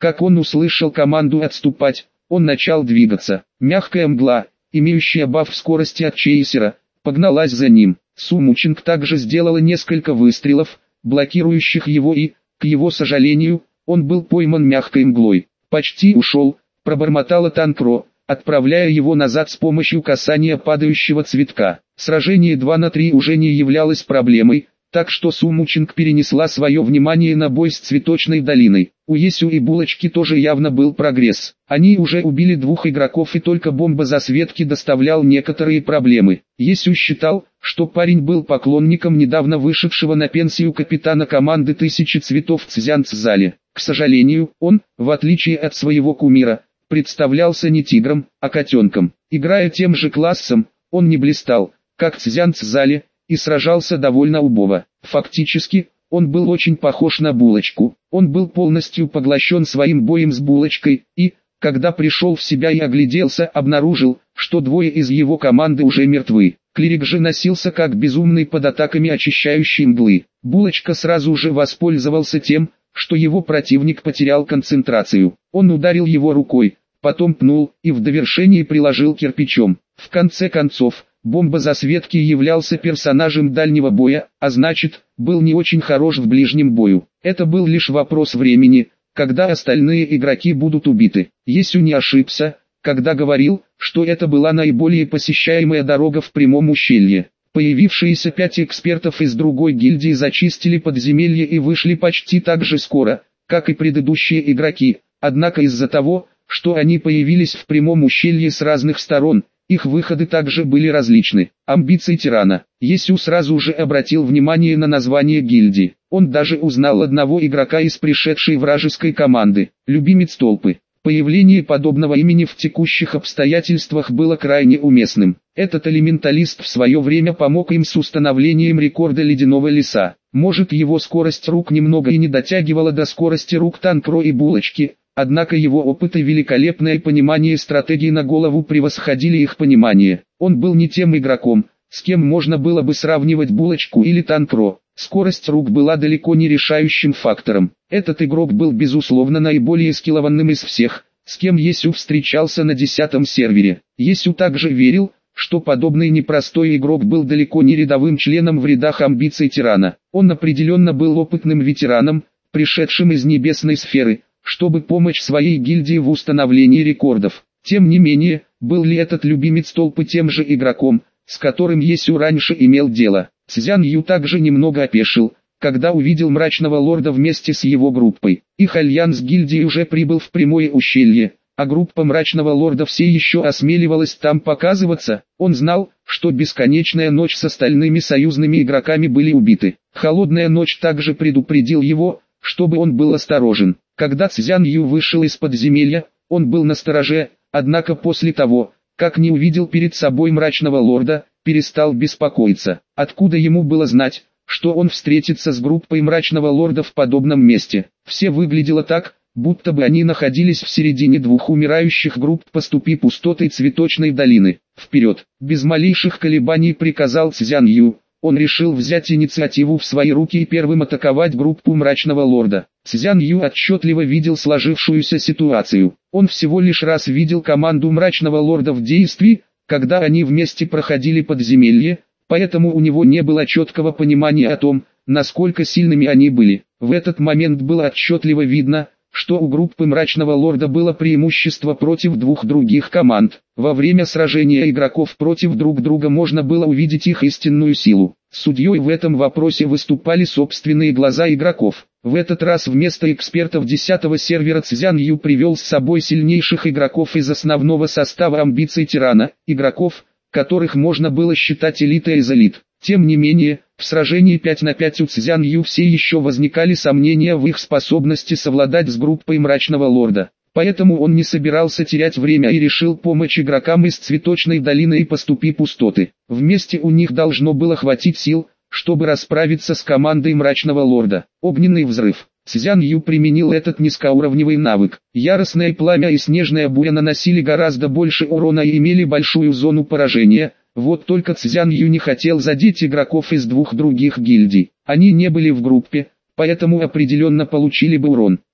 Как он услышал команду отступать, он начал двигаться. Мягкая мгла, имеющая баф скорости от чейсера, погналась за ним. Су Мучинг также сделала несколько выстрелов, блокирующих его и, к его сожалению, он был пойман мягкой мглой. «Почти ушел», — пробормотала Танкро, отправляя его назад с помощью касания падающего цветка. Сражение два на три уже не являлось проблемой, так что Су Мучинг перенесла свое внимание на бой с Цветочной долиной. У Есю и Булочки тоже явно был прогресс. Они уже убили двух игроков, и только бомба-засветки доставлял некоторые проблемы. Есю считал, что парень был поклонником недавно вышедшего на пенсию капитана команды Тысячи Цветов Цзян Цзали. К сожалению, он, в отличие от своего кумира, представлялся не тигром, а котенком. Играя тем же классом, он не блистал, как Цзян Цзали, и сражался довольно убого. Фактически, он был очень похож на Булочку. Он был полностью поглощен своим боем с Булочкой, и, когда пришел в себя и огляделся, обнаружил, что двое из его команды уже мертвы. Клирик же носился как безумный под атаками очищающей мглы. Булочка сразу же воспользовался тем, что его противник потерял концентрацию. Он ударил его рукой, потом пнул и в довершении приложил кирпичом. В конце концов, бомба-засветки являлся персонажем дальнего боя, а значит, был не очень хорош в ближнем бою. Это был лишь вопрос времени, когда остальные игроки будут убиты. Есю не ошибся, когда говорил, что это была наиболее посещаемая дорога в прямом ущелье. Появившиеся пять экспертов из другой гильдии зачистили подземелье и вышли почти так же скоро, как и предыдущие игроки, однако из-за того, что они появились в прямом ущелье с разных сторон, их выходы также были различны. Амбиции тирана. Есю сразу же обратил внимание на название гильдии. Он даже узнал одного игрока из пришедшей вражеской команды, любимец толпы. Появление подобного имени в текущих обстоятельствах было крайне уместным. Этот элементалист в свое время помог им с установлением рекорда ледяного леса. Может, его скорость рук немного и не дотягивала до скорости рук Танкро и Булочки, однако его опыт и великолепное понимание стратегии на голову превосходили их понимание. Он был не тем игроком, с кем можно было бы сравнивать Булочку или Танкро. Скорость рук была далеко не решающим фактором. Этот игрок был безусловно наиболее скиллованным из всех, с кем Есю встречался на десятом сервере. Есю также верил, что подобный непростой игрок был далеко не рядовым членом в рядах амбиций тирана. Он определенно был опытным ветераном, пришедшим из небесной сферы, чтобы помочь своей гильдии в установлении рекордов. Тем не менее, был ли этот любимец толпы тем же игроком, с которым Есю раньше имел дело? Цзян Ю также немного опешил, когда увидел Мрачного Лорда вместе с его группой. Их альянс гильдии уже прибыл в прямое ущелье, а группа Мрачного Лорда все еще осмеливалась там показываться. Он знал, что Бесконечная Ночь с остальными союзными игроками были убиты. Холодная Ночь также предупредил его, чтобы он был осторожен. Когда Цзян Ю вышел из подземелья, он был настороже, однако после того, как не увидел перед собой Мрачного Лорда, перестал беспокоиться. Откуда ему было знать, что он встретится с группой Мрачного Лорда в подобном месте? Все выглядело так, будто бы они находились в середине двух умирающих групп по ступи пустоты Цветочной долины. Вперед! Без малейших колебаний приказал Цзян Ю. Он решил взять инициативу в свои руки и первым атаковать группу Мрачного Лорда. Цзян Ю отчетливо видел сложившуюся ситуацию. Он всего лишь раз видел команду Мрачного Лорда в действии, когда они вместе проходили подземелье, поэтому у него не было четкого понимания о том, насколько сильными они были. В этот момент было отчетливо видно, что у группы Мрачного Лорда было преимущество против двух других команд. Во время сражения игроков против друг друга можно было увидеть их истинную силу. Судьей в этом вопросе выступали собственные глаза игроков. В этот раз вместо экспертов десятого сервера Цзян Ю привел с собой сильнейших игроков из основного состава амбиций тирана, игроков, которых можно было считать элитой из элит. Тем не менее, в сражении пять на пять у Цзян Ю все еще возникали сомнения в их способности совладать с группой Мрачного Лорда. Поэтому он не собирался терять время и решил помочь игрокам из Цветочной долины и по ступи пустоты. Вместе у них должно было хватить сил, чтобы расправиться с командой Мрачного Лорда. Огненный взрыв. Цзян Ю применил этот низкоуровневый навык. Яростное пламя и снежная буря наносили гораздо больше урона и имели большую зону поражения. Вот только Цзян Ю не хотел задеть игроков из двух других гильдий. Они не были в группе, поэтому определенно получили бы урон.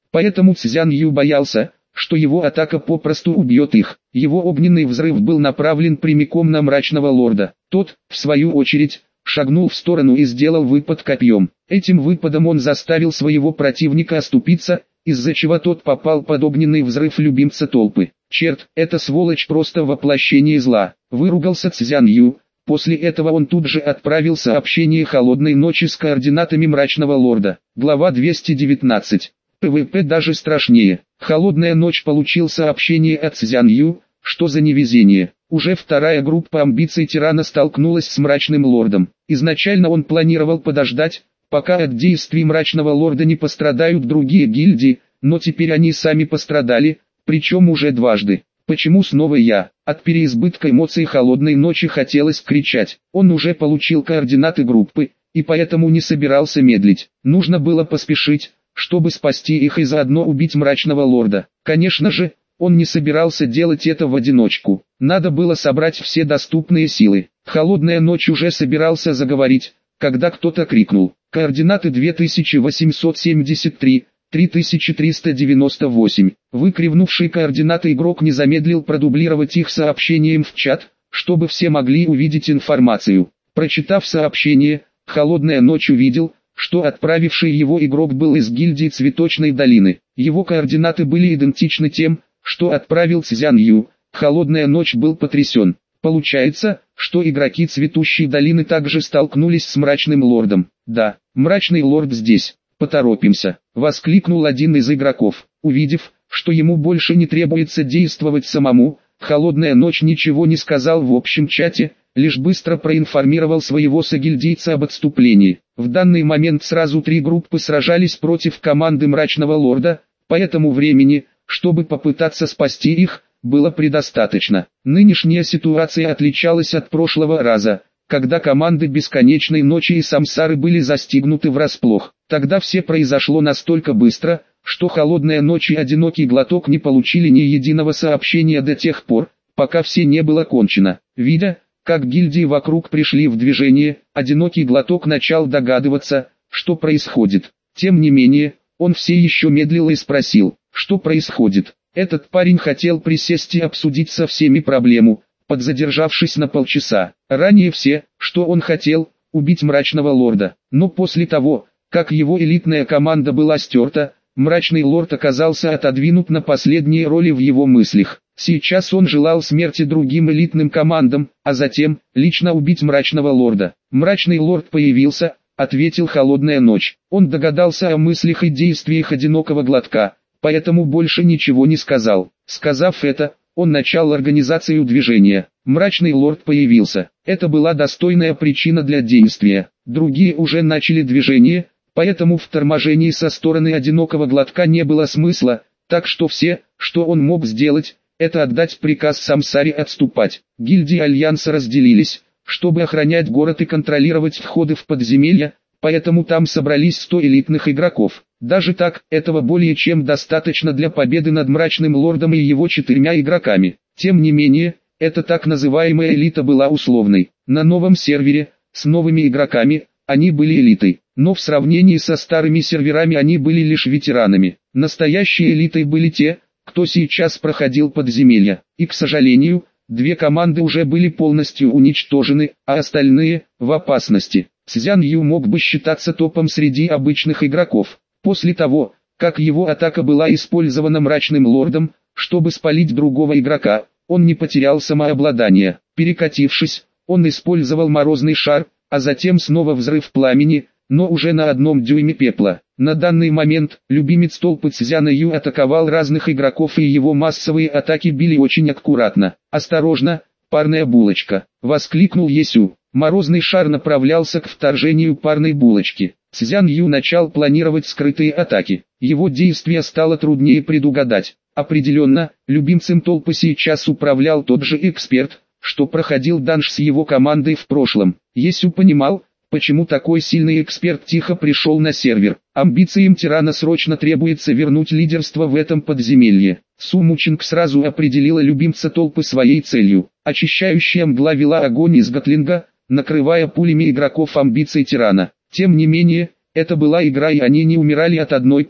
Поэтому Цзян Ю боялся, что его атака попросту убьет их. Его огненный взрыв был направлен прямиком на мрачного лорда. Тот, в свою очередь, шагнул в сторону и сделал выпад копьем. Этим выпадом он заставил своего противника оступиться, из-за чего тот попал под огненный взрыв любимца толпы. «Черт, эта сволочь просто воплощение зла», — выругался Цзян Ю. После этого он тут же отправил сообщение холодной ночи с координатами мрачного лорда. Глава двести девятнадцать. ПВП даже страшнее. Холодная ночь получил сообщение от Цзян Ю, что за невезение. Уже вторая группа амбиций тирана столкнулась с мрачным лордом. Изначально он планировал подождать, пока от действий мрачного лорда не пострадают другие гильдии, но теперь они сами пострадали, причем уже дважды. Почему снова я? От переизбытка эмоций холодной ночи хотелось кричать. Он уже получил координаты группы, и поэтому не собирался медлить. Нужно было поспешить, чтобы спасти их и заодно убить мрачного лорда. Конечно же, он не собирался делать это в одиночку. Надо было собрать все доступные силы. Холодная ночь уже собирался заговорить, когда кто-то крикнул. Координаты две тысячи восемьсот семьдесят три, три тысячи триста девяносто восемь. Выкривнувший координаты игрок не замедлил продублировать их сообщением в чат, чтобы все могли увидеть информацию. Прочитав сообщение, Холодная ночь увидел, что отправивший его игрок был из гильдии Цветочной долины. Его координаты были идентичны тем, что отправил Цзян Ю. Холодная ночь был потрясен. Получается, что игроки Цветущей долины также столкнулись с мрачным лордом. Да, мрачный лорд здесь. Поторопимся, воскликнул один из игроков. Увидев, что ему больше не требуется действовать самому, Холодная ночь ничего не сказал в общем чате, лишь быстро проинформировал своего согильдийца об отступлении. В данный момент сразу три группы сражались против команды мрачного лорда, поэтому времени, чтобы попытаться спасти их, было предостаточно. Нынешняя ситуация отличалась от прошлого раза, когда команды Бесконечной Ночи и Самсары были застигнуты врасплох. Тогда все произошло настолько быстро, что Холодная Ночь и Одинокий Глоток не получили ни единого сообщения до тех пор, пока все не было кончено. Видя, как гильдии вокруг пришли в движение, Одинокий Глоток начал догадываться, что происходит. Тем не менее, он все еще медлил и спросил, что происходит. Этот парень хотел присесть и обсудить со всеми проблему, подзадержавшись на полчаса. Ранее все, что он хотел, убить мрачного лорда. Но после того, как его элитная команда была стерта, мрачный лорд оказался отодвинут на последние роли в его мыслях. Сейчас он желал смерти другим элитным командам, а затем, лично убить мрачного лорда. Мрачный лорд появился, ответил Холодная ночь. Он догадался о мыслях и действиях Одинокого Глотка, поэтому больше ничего не сказал. Сказав это, он начал организацию движения. Мрачный лорд появился. Это была достойная причина для действия. Другие уже начали движение, поэтому в торможении со стороны Одинокого Глотка не было смысла, так что все, что он мог сделать, это отдать приказ Самсаре отступать. Гильдии Альянса разделились, чтобы охранять город и контролировать входы в подземелья, поэтому там собрались сто элитных игроков. Даже так, этого более чем достаточно для победы над мрачным лордом и его четырьмя игроками. Тем не менее, эта так называемая элита была условной. На новом сервере, с новыми игроками, они были элитой, но в сравнении со старыми серверами они были лишь ветеранами. Настоящей элитой были те, кто сейчас проходил подземелья, и, к сожалению, две команды уже были полностью уничтожены, а остальные – в опасности. Цзян Ю мог бы считаться топом среди обычных игроков. После того, как его атака была использована мрачным лордом, чтобы спалить другого игрока, он не потерял самообладание. Перекатившись, он использовал морозный шар, а затем снова взрыв пламени, но уже на одном дюйме пепла. На данный момент, любимец толпы Цзяна Ю атаковал разных игроков и его массовые атаки били очень аккуратно. «Осторожно, парная булочка!» — воскликнул Есю. Морозный шар направлялся к вторжению парной булочки. Цзян Ю начал планировать скрытые атаки. Его действия стало труднее предугадать. Определенно, любимцем толпы сейчас управлял тот же эксперт, что проходил данж с его командой в прошлом. Есю понимал, почему такой сильный эксперт тихо пришел на сервер. Амбициям тирана срочно требуется вернуть лидерство в этом подземелье. Су Мучинг сразу определила любимца толпы своей целью. Очищающая мгла вела огонь из гатлинга, накрывая пулями игроков амбиций тирана. Тем не менее, это была игра и они не умирали от одной пули.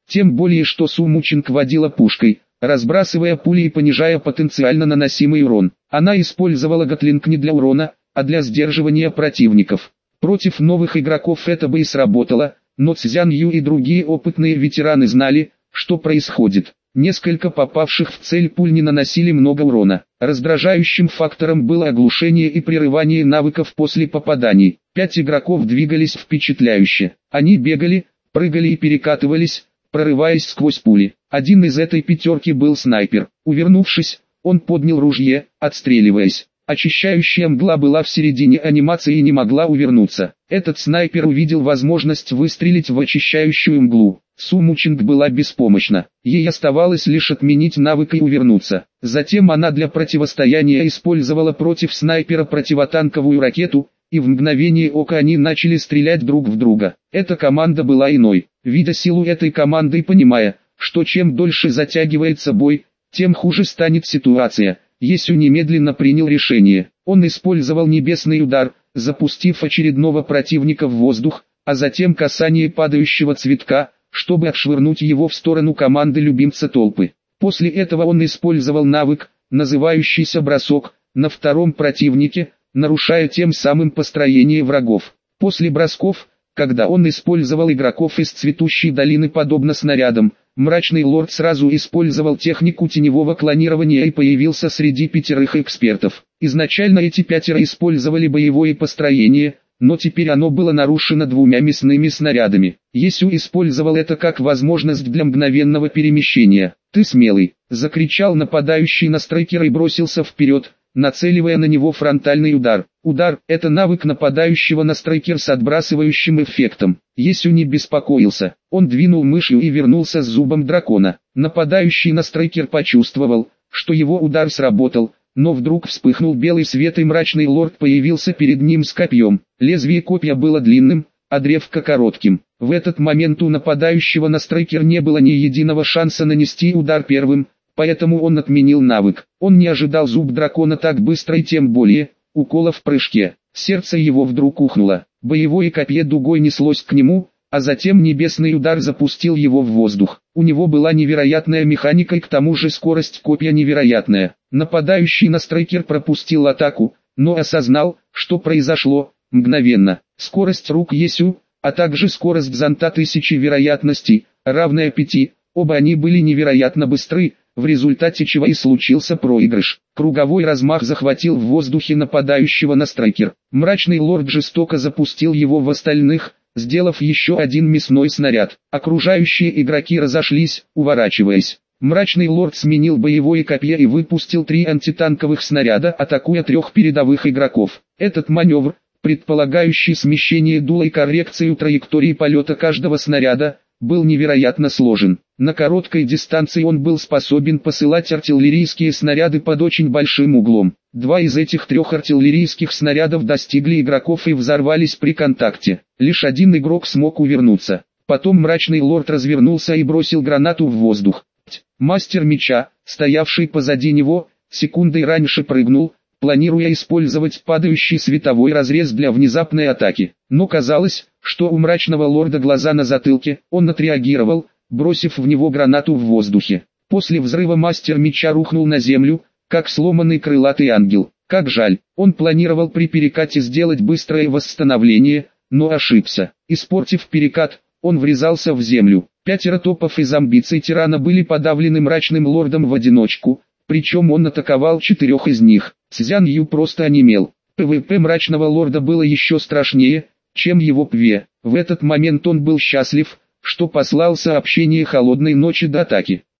Тем более что Су Мучинг водила пушкой, разбрасывая пули и понижая потенциально наносимый урон. Она использовала гатлинг не для урона, а для сдерживания противников. Против новых игроков это бы и сработало, но Цзян Ю и другие опытные ветераны знали, что происходит. Несколько попавших в цель пуль не наносили много урона. Раздражающим фактором было оглушение и прерывание навыков после попаданий. Пять игроков двигались впечатляюще. Они бегали, прыгали и перекатывались, прорываясь сквозь пули. Один из этой пятерки был снайпер. Увернувшись, он поднял ружье, отстреливаясь. Очищающая мгла была в середине анимации и не могла увернуться. Этот снайпер увидел возможность выстрелить в очищающую мглу. Су Мучинг была беспомощна. Ей оставалось лишь отменить навык и увернуться. Затем она для противостояния использовала против снайпера противотанковую ракету, и в мгновение ока они начали стрелять друг в друга. Эта команда была иной. Видя силу этой команды и понимая, что чем дольше затягивается бой, тем хуже станет ситуация, Есю немедленно принял решение. Он использовал небесный удар, запустив очередного противника в воздух, а затем касание падающего цветка, чтобы отшвырнуть его в сторону команды любимца толпы. После этого он использовал навык, называющийся бросок, на втором противнике, нарушая тем самым построение врагов. После бросков, когда он использовал игроков из цветущей долины подобно снарядам, Мрачный Лорд сразу использовал технику теневого клонирования и появился среди пятерых экспертов. Изначально эти пятеро использовали боевое построение, но теперь оно было нарушено двумя мясными снарядами. Есю использовал это как возможность для мгновенного перемещения. «Ты смелый!» — закричал нападающий на страйкера и бросился вперед, нацеливая на него фронтальный удар. Удар – это навык нападающего на страйкер с отбрасывающим эффектом. Есю не беспокоился. Он двинул мышью и вернулся с зубом дракона. Нападающий на страйкер почувствовал, что его удар сработал, но вдруг вспыхнул белый свет и Мрачный Лорд появился перед ним с копьем. Лезвие копья было длинным, а древко коротким. В этот момент у нападающего на страйкер не было ни единого шанса нанести удар первым, поэтому он отменил навык. Он не ожидал зуб дракона так быстро и тем более укола в прыжке. Сердце его вдруг ухнуло. Боевое копье дугой неслось к нему, а затем небесный удар запустил его в воздух. У него была невероятная механика и к тому же скорость копья невероятная. Нападающий на страйкер пропустил атаку, но осознал, что произошло, мгновенно. Скорость рук Есю, а также скорость зонта тысячи вероятностей, равная пяти, оба они были невероятно быстры, в результате чего и случился проигрыш. Круговой размах захватил в воздухе нападающего на страйкер. Мрачный Лорд жестоко запустил его в остальных, сделав еще один мясной снаряд. Окружающие игроки разошлись, уворачиваясь. Мрачный Лорд сменил боевое копье и выпустил три антитанковых снаряда, атакуя трех передовых игроков. Этот маневр, предполагающий смещение дула и коррекцию траектории полета каждого снаряда, был невероятно сложен. На короткой дистанции он был способен посылать артиллерийские снаряды под очень большим углом. Два из этих трех артиллерийских снарядов достигли игроков и взорвались при контакте. Лишь один игрок смог увернуться. Потом Мрачный Лорд развернулся и бросил гранату в воздух. Мастер меча, стоявший позади него, секундой раньше прыгнул, планируя использовать падающий световой разрез для внезапной атаки. Но казалось, что у Мрачного Лорда глаза на затылке, он отреагировал, бросив в него гранату в воздухе. После взрыва мастер меча рухнул на землю, как сломанный крылатый ангел. Как жаль, он планировал при перекате сделать быстрое восстановление, но ошибся. Испортив перекат, он врезался в землю. Пятеро топов из амбиций тирана были подавлены Мрачным Лордом в одиночку, причем он атаковал четырех из них. Цзян Ю просто онемел. ПВП Мрачного Лорда было еще страшнее, чем его ПВЕ. В этот момент он был счастлив, что послал сообщение холодной ночи до атаки.